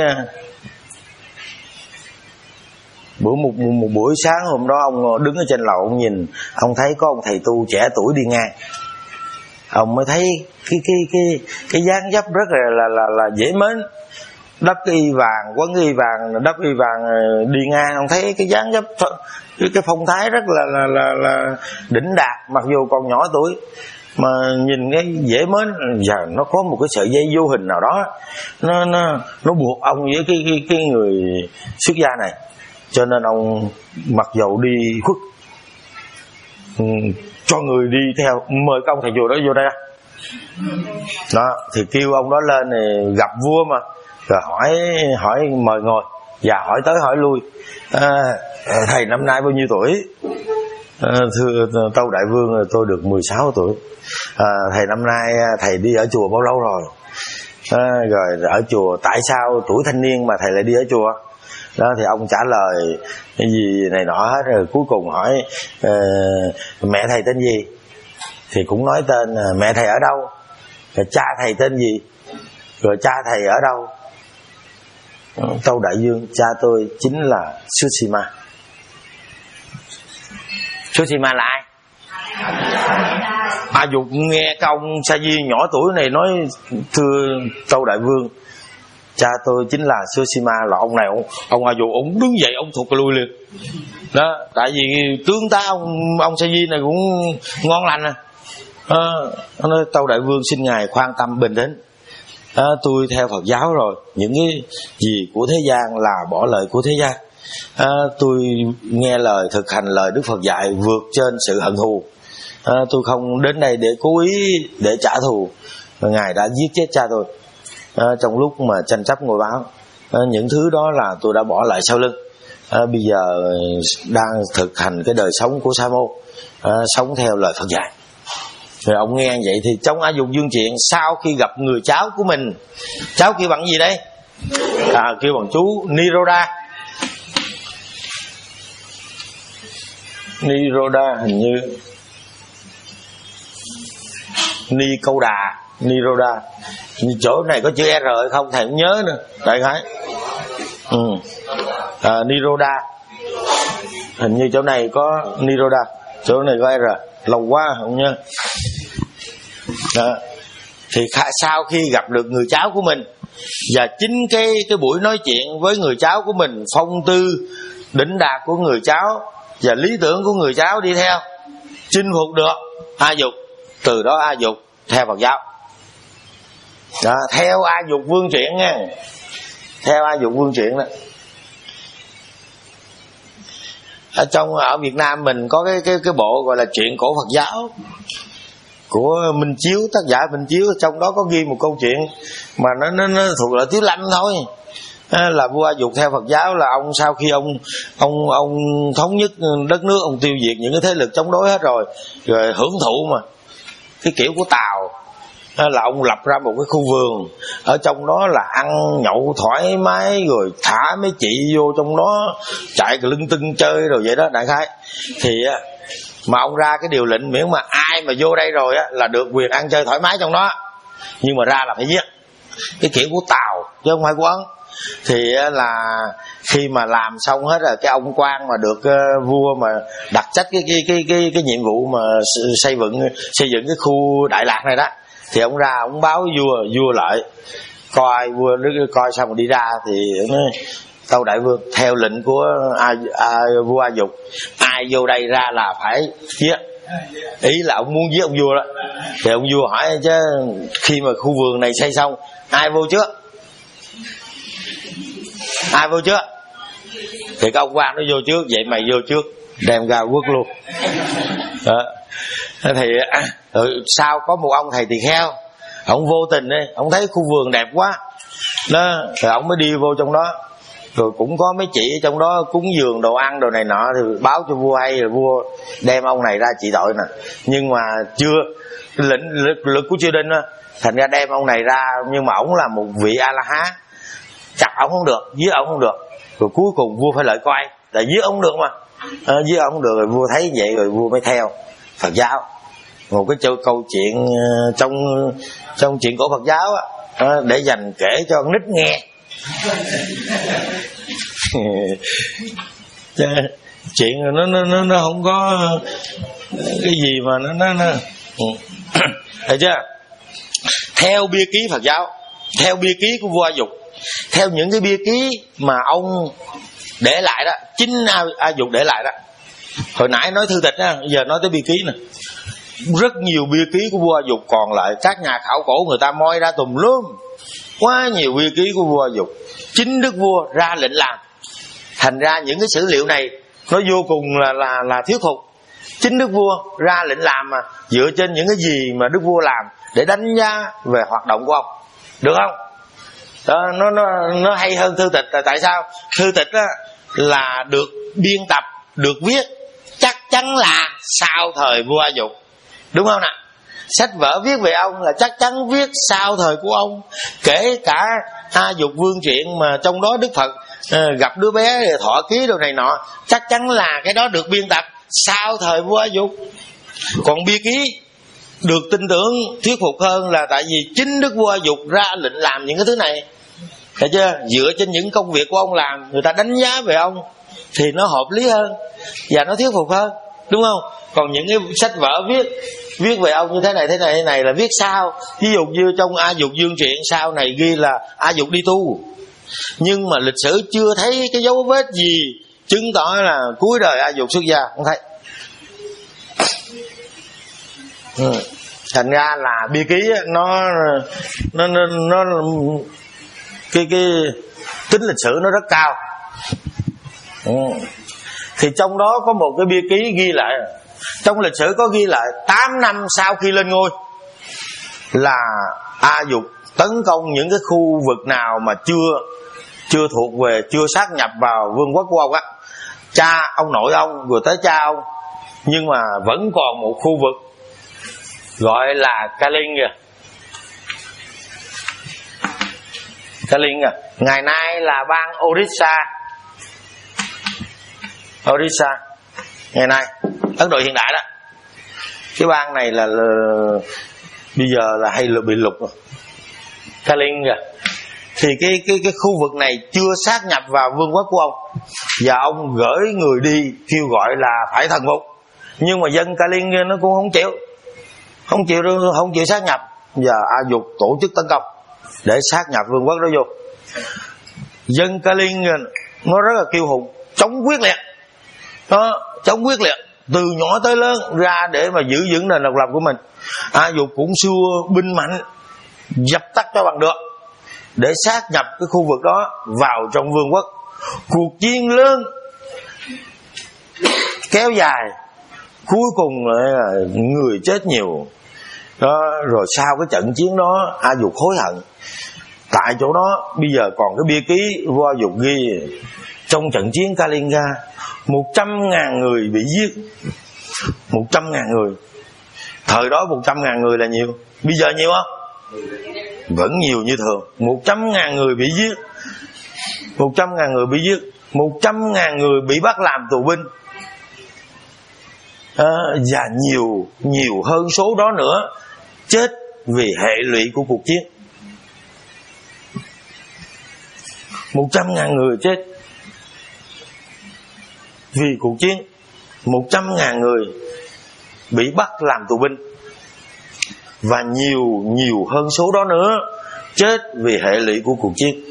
bữa một, một, một buổi sáng hôm đó ông đứng ở trên lầu, ông nhìn, ông thấy có ông thầy tu trẻ tuổi đi ngang. Ông mới thấy cái cái cái cái dáng dấp rất là là là, là dễ mến, đắp cái y vàng, quấn y vàng, đắp y vàng đi ngang. Ông thấy cái dáng dấp, cái, cái phong thái rất là là là là đỉnh đạt, mặc dù còn nhỏ tuổi mà nhìn cái dễ mến. Giờ nó có một cái sợi dây vô hình nào đó nó nó nó buộc ông với cái cái cái người xuất gia này, cho nên ông mặc dầu đi khuất cho người đi theo, mời cái ông thầy chùa đó vô đây đó. Thì kêu ông đó lên thì gặp vua mà, rồi hỏi hỏi mời ngồi, và hỏi tới hỏi lui. À, thầy năm nay bao nhiêu tuổi? À, thưa Tâu Đại Vương, tôi được mười sáu tuổi. À, thầy năm nay thầy đi ở chùa bao lâu rồi? À, rồi ở chùa tại sao tuổi thanh niên mà thầy lại đi ở chùa? Đó thì ông trả lời cái gì này nọ hết. Rồi cuối cùng hỏi uh, mẹ thầy tên gì? Thì cũng nói tên. uh, mẹ thầy ở đâu? Rồi cha thầy tên gì? Rồi cha thầy ở đâu? uh, Tâu Đại Vương, cha tôi chính là Sushima. Sushima là ai? A Dục nghe cái ông Sa Di nhỏ tuổi này nói, thưa Tâu Đại Vương, cha tôi chính là Sushima, là ông này. Ông, ông A Dục ông đứng dậy, ông thụt lui liền đó. Tại vì tướng tá ông ông Sa Di này cũng ngon lành à. Nó nói Tâu Đại Vương xin ngài khoan tâm bình tĩnh. À, tôi theo Phật giáo rồi, những cái gì của thế gian là bỏ lời của thế gian. À, tôi nghe lời, thực hành lời Đức Phật dạy, vượt trên sự hận thù. À, tôi không đến đây để cố ý để trả thù. Ngài đã giết chết cha tôi à, trong lúc mà tranh chấp ngôi báo. À, những thứ đó là tôi đã bỏ lại sau lưng. À, bây giờ đang thực hành cái đời sống của Sa môn, à, sống theo lời Phật dạy. Rồi ông nghe vậy thì trong A Dục Dương Triện, sau khi gặp người cháu của mình, cháu kêu bằng gì đây? À, kêu bằng chú Niroda. Niroda hình như Ni Câu Đà, Niroda. Chỗ này có chữ R hay không thầy không nhớ nữa, đại khái. Ừ. À, Niroda. Hình như chỗ này có Niroda, chỗ này có R. Lâu quá không nhớ. Đó. Thì sau khi gặp được người cháu của mình, và chính cái cái buổi nói chuyện với người cháu của mình, phong tư đỉnh đạt của người cháu và lý tưởng của người cháu đi theo, chinh phục được A Dục. Từ đó A Dục theo Phật giáo đó, theo A Dục Vương Truyện nha, theo A Dục Vương Truyện đó. Ở trong ở Việt Nam mình có cái cái cái bộ gọi là truyện cổ Phật giáo của Minh Chiếu, tác giả Minh Chiếu. Trong đó có ghi một câu chuyện mà nó nó, nó thuộc là Tiếu Lâm thôi. À, là vua A Dục theo Phật giáo là ông sau khi ông ông ông thống nhất đất nước, ông tiêu diệt những cái thế lực chống đối hết rồi, rồi hưởng thụ mà cái kiểu của Tàu. À, là ông lập ra một cái khu vườn, ở trong đó là ăn nhậu thoải mái, rồi thả mấy chị vô trong đó chạy lưng tưng chơi rồi vậy đó đại khái. Thì mà ông ra cái điều lệnh miễn mà ai mà vô đây rồi á là được quyền ăn chơi thoải mái trong đó, nhưng mà ra là phải giết. Cái kiểu của Tàu chứ không phải của Ấn. Thì là khi mà làm xong hết rồi, cái ông quan mà được uh, vua mà đặt trách cái cái cái cái cái nhiệm vụ mà xây dựng xây dựng cái khu Đại Lạc này đó, thì ông ra ông báo vua, vua lại coi, vua coi xong rồi đi ra thì nói, Tâu Đại Vương theo lệnh của a, a, vua A Dục, ai vô đây ra là phải giết. Ý là ông muốn giết ông vua đó. Thì ông vua hỏi chứ khi mà khu vườn này xây xong ai vô trước, ai vô trước? Thì cái ông quan nó vô trước, vậy mày vô trước, đem ra quất luôn đó. Thì rồi sau có một ông thầy tỳ kheo, ông vô tình đi, ông thấy khu vườn đẹp quá đó, rồi ông mới đi vô trong đó. Rồi cũng có mấy chị ở trong đó cúng dường đồ ăn đồ này nọ, thì báo cho vua hay, rồi vua đem ông này ra trị tội nè. Nhưng mà chưa lệnh lực, lực của chư Đinh đó, thành ra đem ông này ra, nhưng mà ổng là một vị A La Hán, chặt ổng không được, giết ổng không được. Rồi cuối cùng vua phải lợi coi, tại giết ổng được mà, à, giết ổng không được. Rồi vua thấy vậy rồi vua mới theo Phật giáo. Một cái câu, câu chuyện trong trong chuyện cổ Phật giáo á, để dành kể cho con nít nghe. Chuyện nó nó nó nó không có cái gì mà nó nó, nó. Thấy chưa? Theo bia ký Phật giáo, theo bia ký của vua A Dục, theo những cái bia ký mà ông để lại đó, chính A, A Dục để lại đó. Hồi nãy nói thư tịch á, giờ nói tới bia ký nè. Rất nhiều bia ký của vua A Dục còn lại, các nhà khảo cổ người ta moi ra tùm lum, quá nhiều bia ký của vua A Dục. Chính đức vua ra lệnh làm, thành ra những cái sử liệu này nó vô cùng là là là thuyết phục. chính đức vua ra lệnh làm mà dựa trên những cái gì mà đức vua làm để đánh giá về hoạt động của ông, được không? Đó, nó nó nó hay hơn thư tịch là tại sao? Thư tịch á, là được biên tập, được viết chắc chắn là sau thời vua A Dục, đúng không nào? Sách vở viết về ông là chắc chắn viết sau thời của ông. Kể cả A Dục Vương Truyện mà trong đó Đức Phật uh, gặp đứa bé thọ ký đồ này nọ, chắc chắn là cái đó được biên tập sau thời vua A Dục. Còn bia ký được tin tưởng thuyết phục hơn là tại vì chính đức vua A Dục ra lệnh làm những cái thứ này, thấy chưa? Dựa trên những công việc của ông làm, người ta đánh giá về ông thì nó hợp lý hơn và nó thuyết phục hơn, đúng không? Còn những cái sách vở viết viết về ông như thế này thế này thế này là viết sao. Ví dụ như trong A Dục Vương Truyện sau này ghi là A Dục đi tu, nhưng mà lịch sử chưa thấy cái dấu vết gì chứng tỏ là cuối đời A Dục xuất gia, không thấy. Ừ. Thành ra là bia ký nó nó nó, nó cái cái tính lịch sử nó rất cao. Ừ. Thì trong đó có một cái bia ký ghi lại, trong lịch sử có ghi lại tám năm sau khi lên ngôi là A Dục tấn công những cái khu vực nào mà chưa chưa thuộc về, chưa sát nhập vào vương quốc của ông á, cha ông nội ông rồi tới cha ông, nhưng mà vẫn còn một khu vực gọi là Kalinga. Kalinga ngày nay là bang Orissa. Orissa ngày nay Ấn Độ hiện đại đó. Cái bang này là, là bây giờ là hay là bị lục rồi. Kalinga thì cái cái cái khu vực này chưa sát nhập vào vương quốc của ông, và ông gửi người đi kêu gọi là phải thần phục, nhưng mà dân Kalinga nó cũng không chịu, không chịu không chịu sát nhập, và A Dục tổ chức tấn công để sát nhập vương quốc đó vô. Dân Kalinga nó rất là kiêu hùng, chống quyết liệt, nó chống quyết liệt từ nhỏ tới lớn ra để mà giữ vững nền độc lập của mình. A Dục cũng xua binh mạnh dập tắt cho bằng được để sát nhập cái khu vực đó vào trong vương quốc. Cuộc chiến lớn kéo dài, cuối cùng là người chết nhiều đó. Rồi sau cái trận chiến đó A Dục hối hận. Tại chỗ đó bây giờ còn cái bia ký vua A Dục ghi trong trận chiến Kalinga một trăm ngàn người bị giết. Một trăm ngàn người. Thời đó một trăm ngàn người là nhiều. Bây giờ nhiều không? Vẫn nhiều như thường. Một trăm ngàn người bị giết. Một trăm ngàn người bị giết. Một trăm ngàn người bị bắt làm tù binh. À, và nhiều nhiều hơn số đó nữa chết vì hệ lụy của cuộc chiến. Một trăm ngàn người chết vì cuộc chiến. Một trăm ngàn người bị bắt làm tù binh, và nhiều nhiều hơn số đó nữa chết vì hệ lụy của cuộc chiến.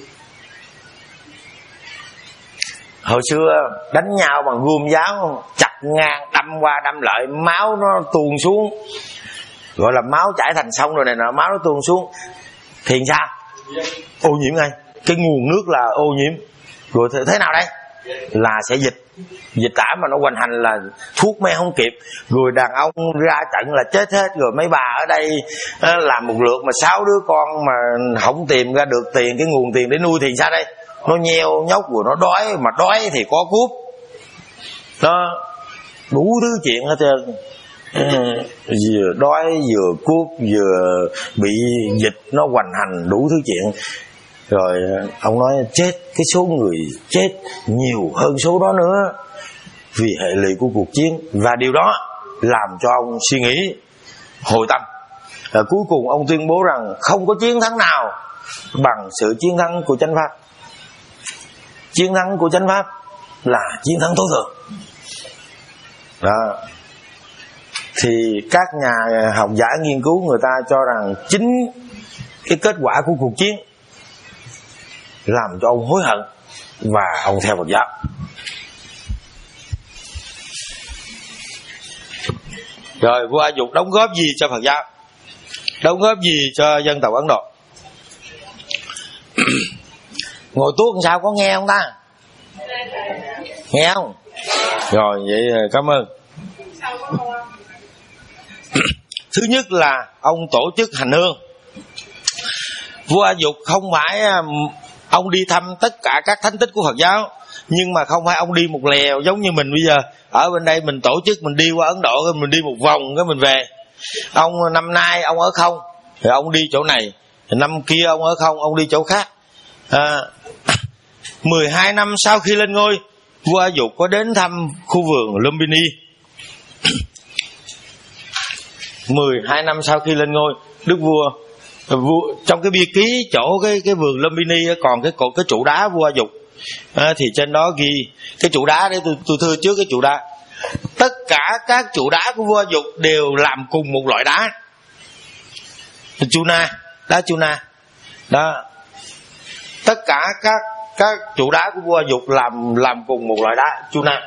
Hồi xưa đánh nhau bằng gươm giáo, chặt ngang đâm qua đâm lại, máu nó tuôn xuống, gọi là máu chảy thành sông rồi này nọ, máu nó tuôn xuống thì sao? Ô nhiễm ngay, cái nguồn nước là ô nhiễm. Rồi thế nào đây? Là sẽ dịch dịch tả mà nó hoành hành là thuốc men không kịp, rồi đàn ông ra trận là chết hết. Rồi mấy bà ở đây làm một lượt mà sáu đứa con mà không tìm ra được tiền, cái nguồn tiền để nuôi thì sao đây? Nó nheo nhóc rồi nó đói, mà đói thì có cướp đó, đủ thứ chuyện hết trơn. Vừa đói vừa cướp vừa bị dịch nó hoành hành đủ thứ chuyện. Rồi ông nói chết, cái số người chết nhiều hơn số đó nữa vì hệ lụy của cuộc chiến. Và điều đó làm cho ông suy nghĩ hồi tâm. Và cuối cùng ông tuyên bố rằng không có chiến thắng nào bằng sự chiến thắng của chánh pháp. Chiến thắng của chánh pháp là chiến thắng tối thượng đó. Thì các nhà học giả nghiên cứu người ta cho rằng chính cái kết quả của cuộc chiến làm cho ông hối hận và ông theo Phật giáo. Rồi vua A Dục đóng góp gì cho Phật giáo, đóng góp gì cho dân tộc Ấn Độ? Ngồi tuốt làm sao, có nghe không ta? Nghe không? Rồi vậy cảm ơn. Thứ nhất là ông tổ chức hành hương. Vua A Dục không phải ông đi thăm tất cả các thánh tích của Phật giáo, nhưng mà không phải ông đi một lèo giống như mình bây giờ. Ở bên đây mình tổ chức, mình đi qua Ấn Độ, mình đi một vòng cái mình về. Ông năm nay ông ở không thì ông đi chỗ này, năm kia ông ở không ông đi chỗ khác. à, mười hai năm sau khi lên ngôi, vua A Dục có đến thăm khu vườn Lumbini. mười hai năm sau khi lên ngôi, đức vua, vua trong cái bia ký chỗ cái cái vườn Lumbini còn cái cột cái trụ đá vua A Dục. À, thì trên đó ghi cái trụ đá đấy, tôi tôi thưa trước cái trụ đá. Tất cả các trụ đá của vua A Dục đều làm cùng một loại đá, Chuna, đá Chuna. Đó. Tất cả các các trụ đá của vua A Dục làm làm cùng một loại đá, Chuna.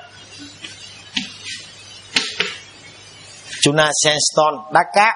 Chuna sandstone, đá cát.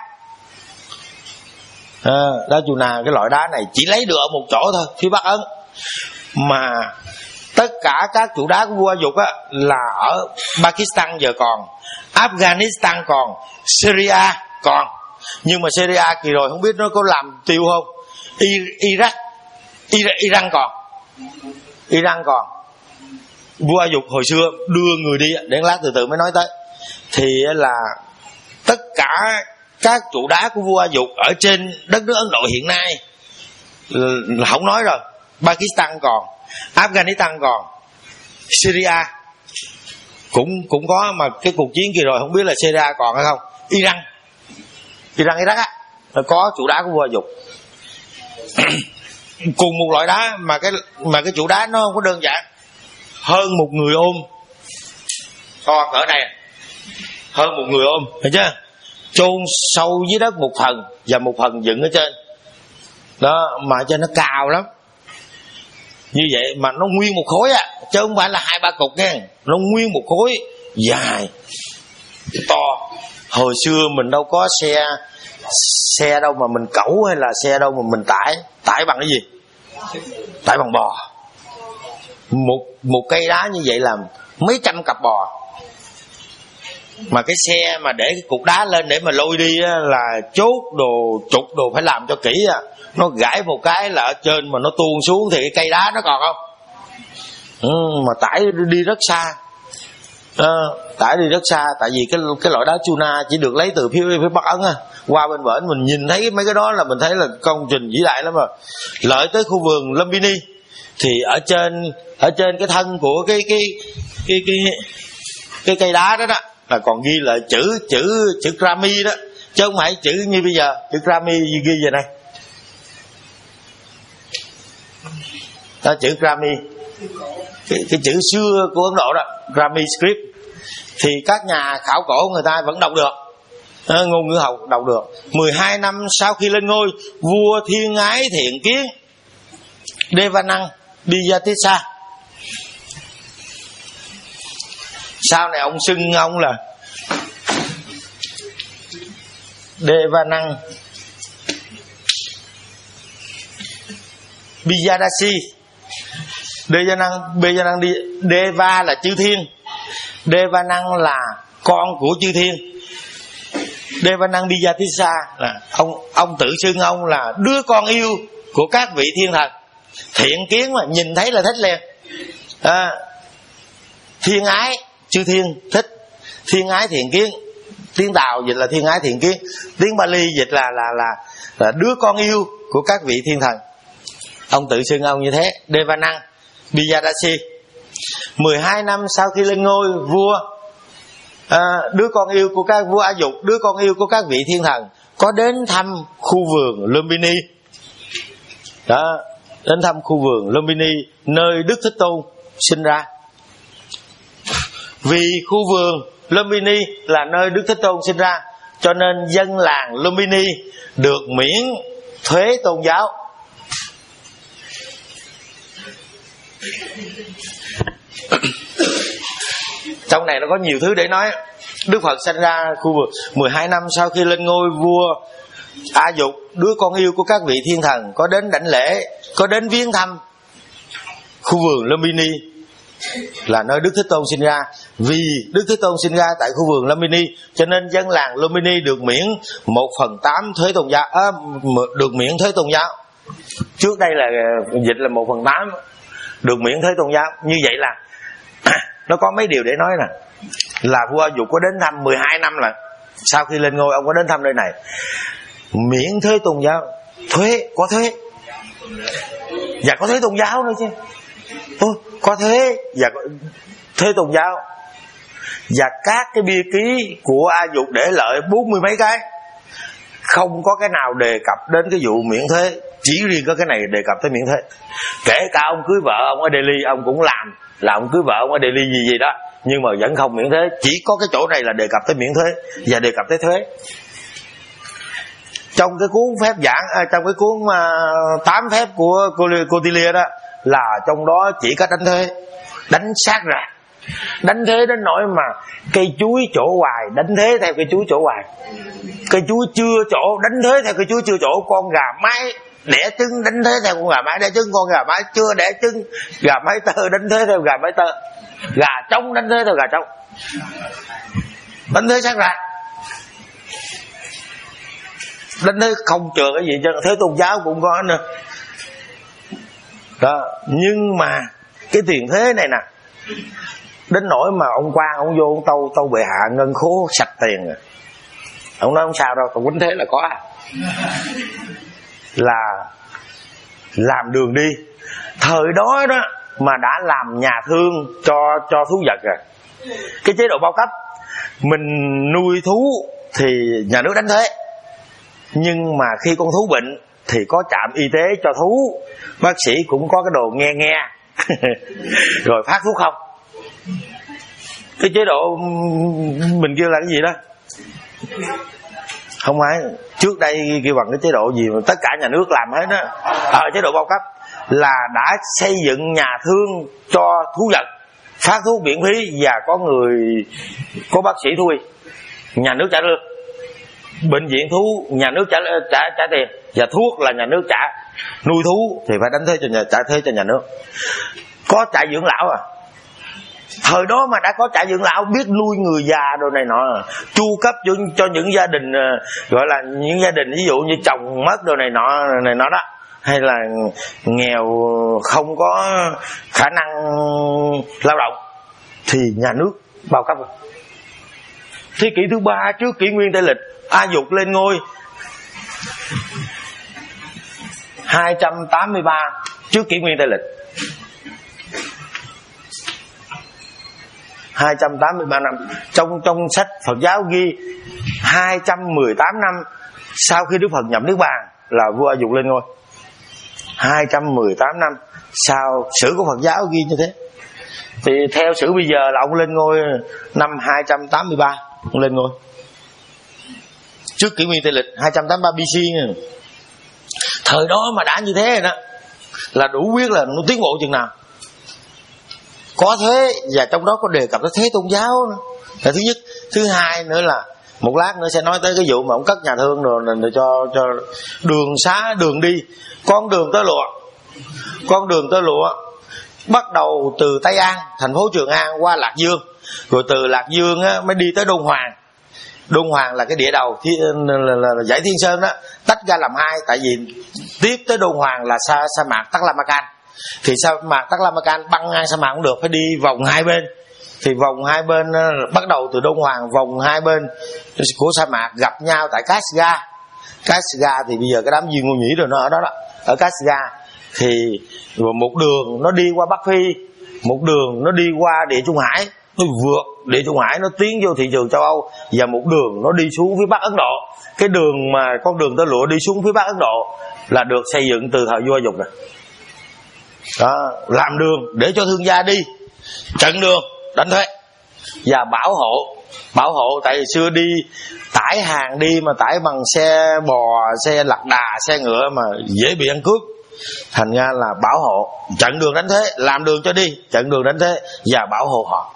À, đá Chuna, cái loại đá này chỉ lấy được ở một chỗ thôi, phía Bắc Ấn. Mà tất cả các trụ đá của vua A Dục á là ở Pakistan giờ còn, Afghanistan còn, Syria còn. Nhưng mà Syria kỳ rồi không biết nó có làm tiêu không. Iraq, Iran còn, Iran còn. Vua A Dục hồi xưa đưa người đi, để lát từ từ mới nói tới. Thì là tất cả các trụ đá của vua A Dục ở trên đất nước Ấn Độ hiện nay là không nói rồi. Pakistan còn, Afghanistan còn, Syria cũng cũng có, mà cái cuộc chiến kỳ rồi không biết là Syria còn hay không. Iran, Iran Iraq á, có trụ đá của vua A Dục. Cùng một loại đá mà cái mà cái trụ đá nó không có đơn giản, hơn một người ôm, to cỡ này, hơn một người ôm, thấy chưa? Chôn sâu dưới đất một phần và một phần dựng ở trên đó, mà cho nó cao lắm. Như vậy mà nó nguyên một khối á, chứ không phải là hai ba cục nha, nó nguyên một khối dài to. Hồi xưa mình đâu có xe xe đâu mà mình cẩu, hay là xe đâu mà mình tải tải bằng cái gì, tải bằng bò. Một một cây đá như vậy là mấy trăm cặp bò. Mà cái xe mà để cái cục đá lên để mà lôi đi á, là chốt đồ trục đồ phải làm cho kỹ à. Nó gãy một cái là ở trên mà nó tuôn xuống thì cái cây đá nó còn không. Ừ, mà tải đi rất xa. À, tải đi rất xa, tại vì cái cái loại đá Chuna chỉ được lấy từ phía phía Bắc Ấn á, qua bên bển mình nhìn thấy mấy cái đó là mình thấy là công trình vĩ đại lắm rồi. Lợi tới khu vườn Lumbini thì ở trên ở trên cái thân của cái cái cái cái cái, cái cây đá đó đó là còn ghi là chữ chữ chữ Grami đó, chứ không phải chữ như bây giờ. Chữ Grami ghi về này đó, chữ Grami, cái, cái chữ xưa của Ấn Độ đó, Grami script. Thì các nhà khảo cổ người ta vẫn đọc được, à, ngôn ngữ học đọc được. mười hai năm sau khi lên ngôi, vua thiên ái thiện kiến Devanand Bijatissa, sau này ông xưng ông là Devanand Bijadasi. Devanand Devanand Deva là chư thiên, Devanand là con của chư thiên. Devanand Bijatissa là ông ông tự xưng ông là đứa con yêu của các vị thiên thần. Thiện kiến mà nhìn thấy là thích liền. À, thiên ái, chư thiên thích, thiên ái thiện kiến. Tiếng Tàu dịch là thiên ái thiện kiến, tiếng Bali dịch là là là, là đứa con yêu của các vị thiên thần. Ông tự xưng ông như thế, Devanand Bijadasi. mười hai năm sau khi lên ngôi vua, à, đứa con yêu của các vua A Dục, đứa con yêu của các vị thiên thần có đến thăm khu vườn Lumbini. Đó, đến thăm khu vườn Lumbini nơi Đức Thích Tôn sinh ra. Vì khu vườn Lumbini là nơi Đức Thích Tôn sinh ra, cho nên dân làng Lumbini được miễn thuế tôn giáo. Trong này nó có nhiều thứ để nói. Đức Phật sinh ra khu vực mười hai năm sau khi lên ngôi vua A Dục, đứa con yêu của các vị thiên thần có đến đảnh lễ, có đến viếng thăm khu vườn Lumbini. là nơi Đức Thế Tôn sinh ra. Vì Đức Thế Tôn sinh ra tại khu vườn Lumbini, cho nên dân làng Lumbini được miễn một phần tám thuế tôn giáo, à, được miễn thuế tôn giáo. Trước đây là dịch là một phần tám, được miễn thuế tôn giáo. Như vậy là nó có mấy điều để nói nè. Là vua A Dục có đến thăm mười hai năm là sau khi lên ngôi ông có đến thăm nơi này, miễn thuế tôn giáo. Thuế, có thuế, và có thuế tôn giáo nữa chứ. Ôi, có thuế và có thuế tôn giáo. Và các cái bia ký của A Dục để lợi bốn mươi mấy cái, không có cái nào đề cập đến cái vụ miễn thuế. Chỉ riêng có cái này đề cập tới miễn thuế. Kể cả ông cưới vợ ông ở Delhi, ông cũng làm là ông cưới vợ ông ở Delhi gì gì đó, nhưng mà vẫn không miễn thuế. Chỉ có cái chỗ này là đề cập tới miễn thuế và đề cập tới thuế. Trong cái cuốn phép giảng, à, trong cái cuốn uh, tám phép của Kautilya đó, là trong đó chỉ có đánh thuế, đánh sát ra, đánh thuế đến nỗi mà cây chuối chỗ hoài đánh thuế theo cây chuối chỗ hoài, cây chuối chưa chỗ đánh thuế theo cây chuối chưa chỗ, con gà mái đẻ trứng đánh thuế theo con gà mái đẻ trứng, con gà mái chưa đẻ trứng, gà mái tơ đánh thuế theo gà mái tơ, gà trống đánh thuế theo gà trống, đánh thuế sát ra. Đánh thuế không chừa cái gì cho thuế tôn giáo cũng có nữa đó. Nhưng mà cái tiền thuế này nè, đến nỗi mà ông quan ông vô ông tâu tâu bệ hạ ngân khố sạch tiền rồi. Ông nói không sao đâu, còn quýnh thế là có à. Là làm đường đi. Thời đó đó mà đã làm nhà thương cho cho thú vật rồi. Cái chế độ bao cấp, mình nuôi thú thì nhà nước đánh thuế, nhưng mà khi con thú bệnh thì có trạm y tế cho thú, bác sĩ cũng có cái đồ nghe nghe rồi phát thuốc không. Cái chế độ mình kêu là cái gì đó không phải, trước đây kêu bằng cái chế độ gì mà tất cả nhà nước làm hết đó. Ở chế độ bao cấp là đã xây dựng nhà thương cho thú vật, phát thuốc miễn phí, và có người có bác sĩ thui, nhà nước trả lương. Bệnh viện thú nhà nước trả trả trả tiền, và thuốc là nhà nước trả. Nuôi thú thì phải đánh thuế cho nhà, trả thuế cho nhà nước. Có trại dưỡng lão à, thời đó mà đã có trại dưỡng lão, biết nuôi người già đồ này nọ, chu cấp cho, cho những gia đình gọi là những gia đình ví dụ như chồng mất đồ này nọ này nọ đó, hay là nghèo không có khả năng lao động, thì nhà nước bao cấp. Thế kỷ thứ ba trước kỷ nguyên Tây lịch, A Dục lên ngôi hai trăm tám mươi ba trước kỷ nguyên Tây lịch, hai trăm tám mươi ba năm. Trong trong sách Phật giáo ghi hai trăm mười tám năm sau khi Đức Phật nhập Niết Bàn là vua A Dục lên ngôi. Hai trăm mười tám năm sau, sử của Phật giáo ghi như thế. Thì theo sử bây giờ là ông lên ngôi năm hai trăm tám mươi ba, ông lên ngôi trước kỷ nguyên Tây lịch hai trăm tám mươi ba bê xê. Thời đó mà đã như thế rồi đó, là đủ biết là nó tiến bộ chừng nào. Có thuế, và trong đó có đề cập tới thuế tôn giáo nữa. Là thứ nhất. Thứ hai nữa là một lát nữa sẽ nói tới cái vụ mà ông cất nhà thương rồi, rồi cho cho đường xá đường đi, con đường tới lụa, con đường tới lụa bắt đầu từ Tây An, thành phố Trường An qua Lạc Dương, rồi từ Lạc Dương á, mới đi tới Đôn Hoàng. Đôn Hoàng là cái địa đầu thi, là, là, là Dãy Thiên Sơn đó, tách ra làm hai, tại vì tiếp tới Đôn Hoàng là sa sa mạc Taklamakan, thì sa mạc Taklamakan băng ngang sa mạc cũng được, phải đi vòng hai bên. Thì vòng hai bên bắt đầu từ Đôn Hoàng, vòng hai bên của sa mạc gặp nhau tại Kashgar. Kashgar thì bây giờ cái đám Duy Ngô Nhĩ rồi nó ở đó đó, ở Kashgar. Thì một đường nó đi qua Bắc Phi, một đường nó đi qua Địa Trung Hải, nó vượt Địa Trung Hải nó tiến vô thị trường châu Âu, và một đường nó đi xuống phía Bắc Ấn Độ. Cái đường mà con đường tơ lụa đi xuống phía Bắc Ấn Độ là được xây dựng từ thời vua A Dục rồi đó, làm đường để cho thương gia đi, chặn đường đánh thuế và bảo hộ. Bảo hộ tại xưa đi tải hàng đi mà tải bằng xe bò, xe lật đà, xe ngựa mà dễ bị ăn cướp, thành ra là bảo hộ, chặn đường đánh thuế, làm đường cho đi, chặn đường đánh thuế và bảo hộ họ.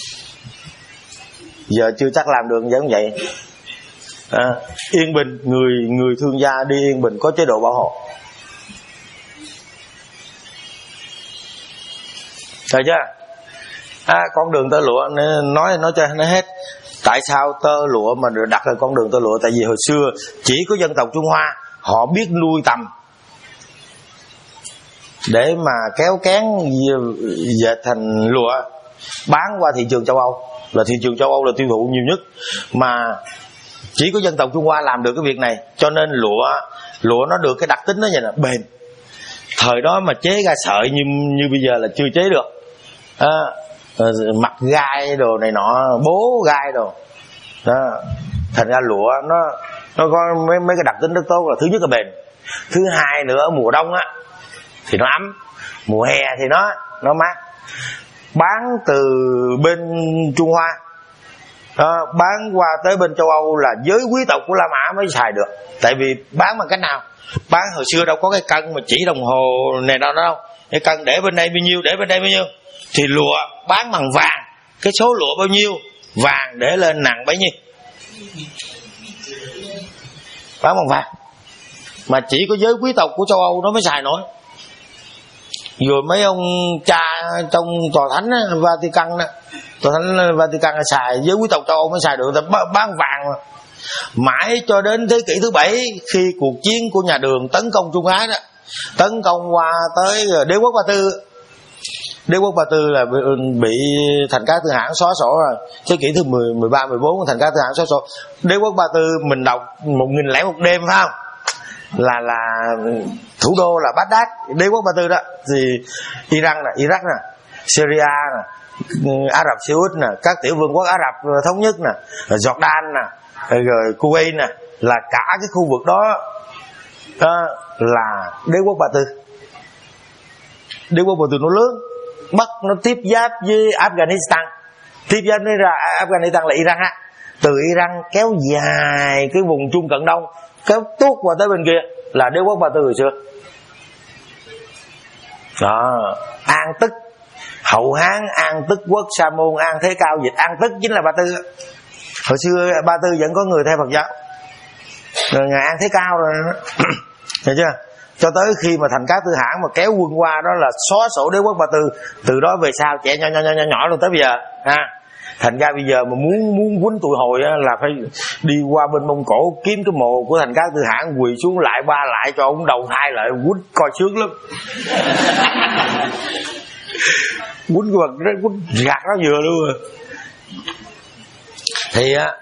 Giờ chưa chắc làm đường giống vậy. À, Yên Bình, người người thương gia đi Yên Bình có chế độ bảo hộ, thấy chưa? À, con đường tơ lụa nói nói cho nó hết. Tại sao tơ lụa mà được đặt là con đường tơ lụa? Tại vì hồi xưa chỉ có dân tộc Trung Hoa họ biết nuôi tằm để mà kéo cán dệt thành lụa bán qua thị trường châu Âu. Là thị trường châu Âu là tiêu thụ nhiều nhất, mà chỉ có dân tộc Trung Hoa làm được cái việc này. Cho nên lụa lụa nó được cái đặc tính nó vậy là bền. Thời đó mà chế ra sợi như như bây giờ là chưa chế được. À, mặt gai đồ này nọ, bố gai đồ đó. Thành ra lụa nó nó có mấy mấy cái đặc tính rất tốt. Là thứ nhất là bền, thứ hai nữa mùa đông á thì nó ấm, mùa hè thì nó nó mát. Bán từ bên Trung Hoa đó, bán qua tới bên châu Âu là giới quý tộc của La Mã mới xài được. Tại vì bán bằng cách nào? Bán hồi xưa đâu có cái cân mà chỉ đồng hồ này đâu đâu. Cái cân để bên đây bao nhiêu, để bên đây bao nhiêu. Thì lụa bán bằng vàng, cái số lụa bao nhiêu, vàng để lên nặng bấy nhiêu, bán bằng vàng. Mà chỉ có giới quý tộc của châu Âu nó mới xài nổi. Rồi mấy ông cha trong tòa thánh á, Vatican đó, tòa thánh Vatican xài, giới quý tộc châu Âu mới xài được, bán vàng mà. Mãi cho đến thế kỷ thứ bảy, khi cuộc chiến của nhà Đường tấn công Trung Á đó, tấn công qua tới đế quốc Ba Tư. Đế quốc Ba Tư là bị Thành Cát Tư Hãn xóa sổ rồi. Thế kỷ thứ mười, mười ba, mười bốn Thành Cát Tư Hãn xóa sổ. Đế quốc Ba Tư mình đọc một nghìn lẻ một đêm phải không? Là là thủ đô là Baghdad, đế quốc Ba Tư đó. Thì Iran nè, Iraq nè, Syria nè, Ả Rập Xê Út nè, các tiểu vương quốc Ả Rập thống nhất nè, Jordan nè, rồi Kuwait nè, là cả cái khu vực đó, đó là đế quốc Ba Tư. Đế quốc Ba Tư nó lớn, Bắc nó tiếp giáp với Afghanistan, tiếp giáp với ra Afghanistan là Iran á. Từ Iran kéo dài cái vùng Trung Cận Đông, kéo tuốt qua tới bên kia là đế quốc Ba Tư hồi xưa. Đó, An Tức, Hậu Hán, An Tức Quốc, Sa Môn, An Thế Cao, dịch An Tức chính là Ba Tư. Hồi xưa Ba Tư vẫn có người theo Phật giáo, rồi ngày An Thế Cao rồi đó. Hiểu chưa? Cho tới khi mà Thành Cát Tư Hãn mà kéo quân qua đó là xóa sổ đế quốc Ba Tư. Từ đó về sau trẻ nhỏ nhỏ nhỏ nhỏ, nhỏ luôn tới bây giờ ha. Thành ra bây giờ mà muốn muốn quýnh tụi hồi á, là phải đi qua bên Mông Cổ kiếm cái mộ của Thành Cát Tư Hãn, quỳ xuống lại ba lại cho ông đầu thai lại, quýnh coi sướng lắm. Quýnh cái vật quýnh gạt nó vừa luôn rồi. Thì á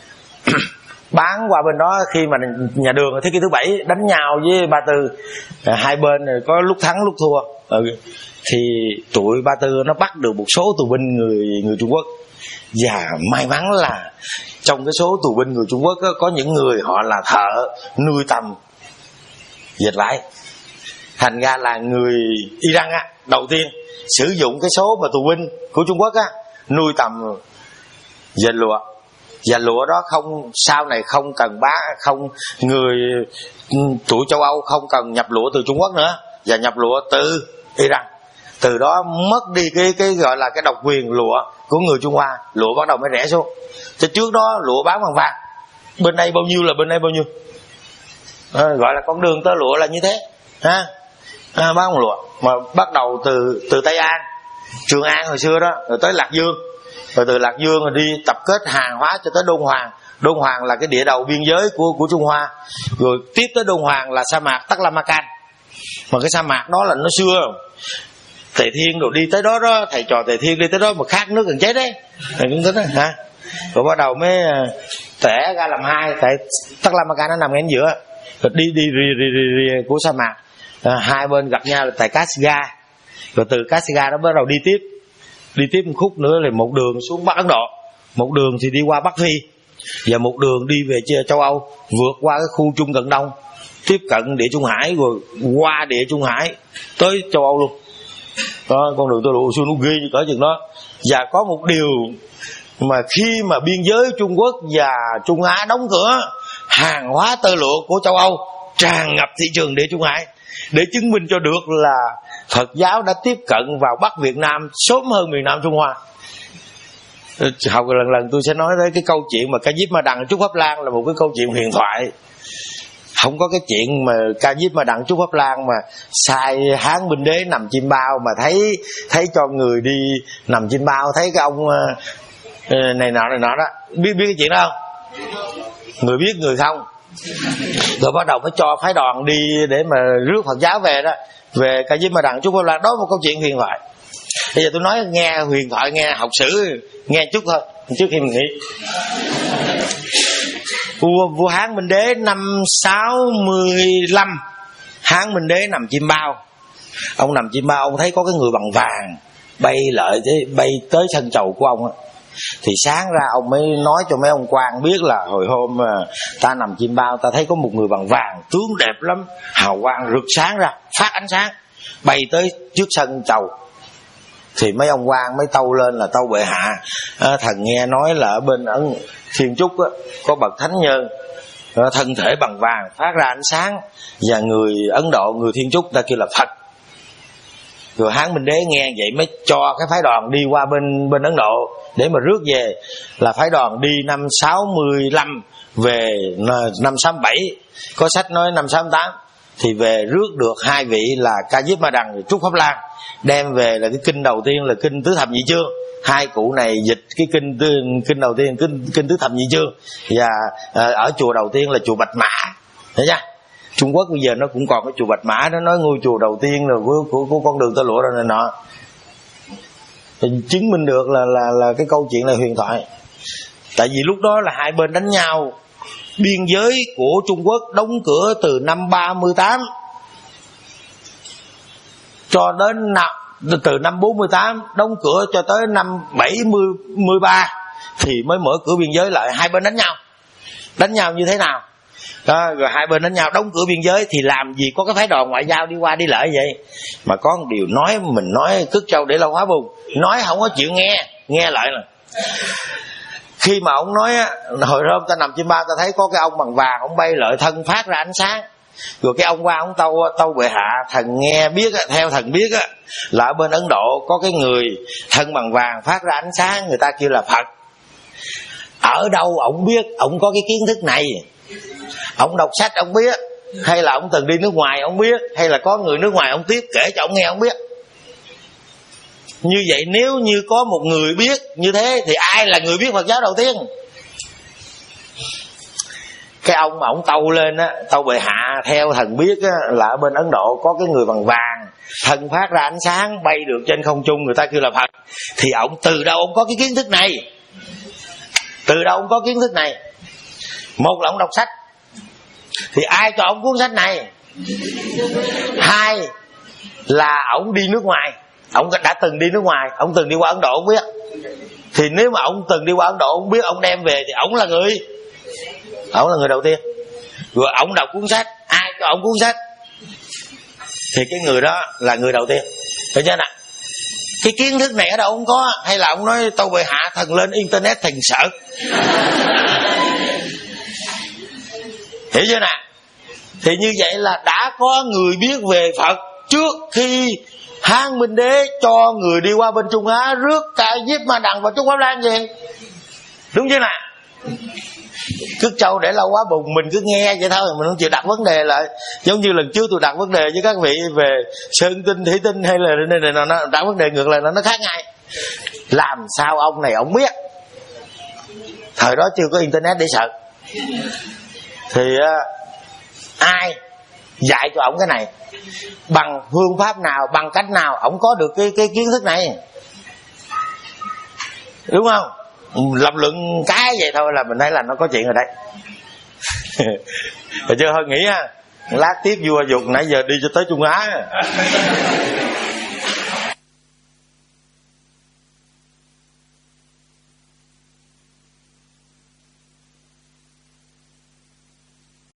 bán qua bên đó, khi mà nhà Đường ở thế kỷ thứ bảy đánh nhau với Ba Tư, hai bên có lúc thắng lúc thua, ừ. Thì tụi Ba Tư nó bắt được một số tù binh người người Trung Quốc. Và may mắn là trong cái số tù binh người Trung Quốc đó, có những người họ là thợ nuôi tằm dệt vải. Thành ra là người Iran á, đầu tiên sử dụng cái số mà tù binh của Trung Quốc á, nuôi tằm dệt lụa. Và lụa đó không sau này không cần bán, không người tụi châu Âu không cần nhập lụa từ Trung Quốc nữa, và nhập lụa từ Iran. Từ đó mất đi cái cái gọi là cái độc quyền lụa của người Trung Hoa, lụa bắt đầu mới rẻ xuống. Chứ trước đó lụa bán bằng vàng, bên đây bao nhiêu là bên đây bao nhiêu, à, gọi là con đường tơ lụa là như thế ha. À, bán bằng lụa mà bắt đầu từ từ Tây An, Trường An hồi xưa đó, rồi tới Lạc Dương, rồi từ Lạc Dương rồi đi tập kết hàng hóa cho tới Đôn Hoàng. Đôn Hoàng là cái địa đầu biên giới của của Trung Hoa. Rồi tiếp tới Đôn Hoàng là sa mạc Taklamakan, mà cái sa mạc đó là nó xưa. Tề Thiên rồi đi tới đó đó, thầy trò Tề Thiên đi tới đó mà khát nước gần chết đấy, thầy cũng tính đó hả. Rồi bắt đầu mới tẻ ra làm hai, tại Taklamakan nó nằm ngay giữa, rồi đi đi rì rì rì, rì của sa mạc, à, hai bên gặp nhau là tại Kashgar. Rồi từ Kashgar đó bắt đầu đi tiếp, đi tiếp một khúc nữa là một đường xuống Bắc Ấn Độ, một đường thì đi qua Bắc Phi, và một đường đi về châu Âu, vượt qua cái khu Trung Cận Đông, tiếp cận địa Trung Hải, rồi qua địa Trung Hải tới châu Âu luôn. Đó, con đường tơ lụa xưa nó ghê như cỡ chừng đó. Và có một điều mà khi mà biên giới Trung Quốc và Trung Á đóng cửa, hàng hóa tơ lụa của châu Âu tràn ngập thị trường địa Trung Hải, để chứng minh cho được là Phật giáo đã tiếp cận vào Bắc Việt Nam sớm hơn miền Nam Trung Hoa. Học lần lần tôi sẽ nói tới cái câu chuyện mà Ca Diếp Ma Đằng Trúc Pháp Lan, là một cái câu chuyện huyền thoại. Không có cái chuyện mà Ca Diếp Ma Đặng Trúc Pháp Lan mà sai Hán Minh Đế nằm chim bao, mà thấy thấy cho người đi nằm chim bao, thấy cái ông này nọ này nọ đó. Biết biết cái chuyện đó không? Người biết người không. Rồi bắt đầu mới cho phái đoàn đi để mà rước Phật giáo về đó, về Ca Diếp Ma Đặng Trúc Pháp Lan. Đó là một câu chuyện huyền thoại. Bây giờ tôi nói nghe huyền thoại, nghe học sử, nghe chút thôi trước khi mình nghĩ. Vua, vua Hán Minh Đế năm sáu mươi lăm, Hán Minh Đế nằm chim bao. Ông nằm chim bao, ông thấy có cái người bằng vàng bay lợi bay tới sân chầu của ông á. Thì sáng ra ông mới nói cho mấy ông quan biết là hồi hôm ta nằm chim bao, ta thấy có một người bằng vàng, tướng đẹp lắm, hào quang rực sáng ra, phát ánh sáng, bay tới trước sân chầu. Thì mấy ông quan mới tâu lên là: tâu bệ hạ, à, thần nghe nói là ở bên Ấn Thiên Trúc á, có bậc thánh nhân thân thể bằng vàng phát ra ánh sáng, và người Ấn Độ, người Thiên Trúc ta kêu là Phật. Rồi Hán Minh Đế nghe vậy mới cho cái phái đoàn đi qua bên bên Ấn Độ để mà rước về. Là phái đoàn đi năm sáu mươi lăm, về năm sáu mươi bảy. Có sách nói năm sáu mươi tám. Thì về rước được hai vị là Ca Diếp Ma Đặng và Trúc Pháp Lan. Đem về là cái kinh đầu tiên là kinh Tứ Thập Nhị Chương. Hai cụ này dịch cái kinh kinh đầu tiên, kinh kinh Tứ Thập Nhị Chương. Và ở chùa đầu tiên là chùa Bạch Mã. Thấy chưa? Trung Quốc bây giờ nó cũng còn cái chùa Bạch Mã, nó nói ngôi chùa đầu tiên rồi của, của, của con đường Tơ Lụa rồi này nọ. Thì chứng minh được là là là cái câu chuyện này huyền thoại. Tại vì lúc đó là hai bên đánh nhau. Biên giới của Trung Quốc đóng cửa từ năm ba mươi tám cho đến năm, từ năm bốn mươi tám đóng cửa cho tới năm bảy mươi ba thì mới mở cửa biên giới lại. Hai bên đánh nhau. Đánh nhau như thế nào? Đó, rồi hai bên đánh nhau đóng cửa biên giới thì làm gì có cái phái đoàn ngoại giao đi qua đi lại vậy. Mà có một điều nói, mình nói cất trâu để lâu hóa bùng, nói không có chịu nghe, nghe lại là khi mà ông nói á, hồi hôm ta nằm chim bao ta thấy có cái ông bằng vàng, ông bay lợi thân phát ra ánh sáng. Rồi cái ông qua ông tâu tâu bệ hạ, thần nghe biết á, theo thần biết á, là ở bên Ấn Độ có cái người thân bằng vàng phát ra ánh sáng, người ta kêu là Phật. Ở đâu ông biết, ông có cái kiến thức này? Ông đọc sách ông biết, hay là ông từng đi nước ngoài ông biết, hay là có người nước ngoài ông tiếp kể cho ông nghe ông biết? Như vậy nếu như có một người biết như thế thì ai là người biết Phật giáo đầu tiên? Cái ông mà ông tâu lên á, tâu bệ hạ theo thần biết á, là ở bên Ấn Độ có cái người bằng vàng thân phát ra ánh sáng bay được trên không trung, người ta kêu là Phật. Thì ông từ đâu ông có cái kiến thức này? Từ đâu ông có kiến thức này? Một là ông đọc sách, thì ai cho ông cuốn sách này? Hai là ông đi nước ngoài, ông đã từng đi nước ngoài, ông từng đi qua Ấn Độ ông biết. Thì nếu mà ông từng đi qua Ấn Độ ông biết, ông đem về thì ông là người ông là người đầu tiên. Rồi ông đọc cuốn sách, ai cho ông cuốn sách thì cái người đó là người đầu tiên. Hiểu chưa nào? Cái kiến thức này ở đâu ông có? Hay là ông nói tâu bệ hạ thần lên internet thần sợ? Hiểu chưa nào? Thì như vậy là đã có người biết về Phật trước khi Hán Minh Đế cho người đi qua bên Trung Á rước Ca Diếp Ma Đặng và Trúc Pháp Lan về. Đúng chưa nào? Cứ trâu để lâu quá bùng, mình cứ nghe vậy thôi, mình không chịu đặt vấn đề lại. Giống như lần trước tôi đặt vấn đề với các vị về sơn tinh, thủy tinh hay là này, này, nó đặt vấn đề ngược lại nó khác ngay. Làm sao ông này ông biết? Thời đó chưa có internet để sợ. Thì uh, ai dạy cho ông cái này? Bằng phương pháp nào, bằng cách nào ông có được cái, cái kiến thức này? Đúng không? Lập luận cái vậy thôi là mình thấy là nó có chuyện rồi đấy. Rồi chưa thôi nghĩ ha, lát tiếp vua dục nãy giờ đi cho tới Trung Á.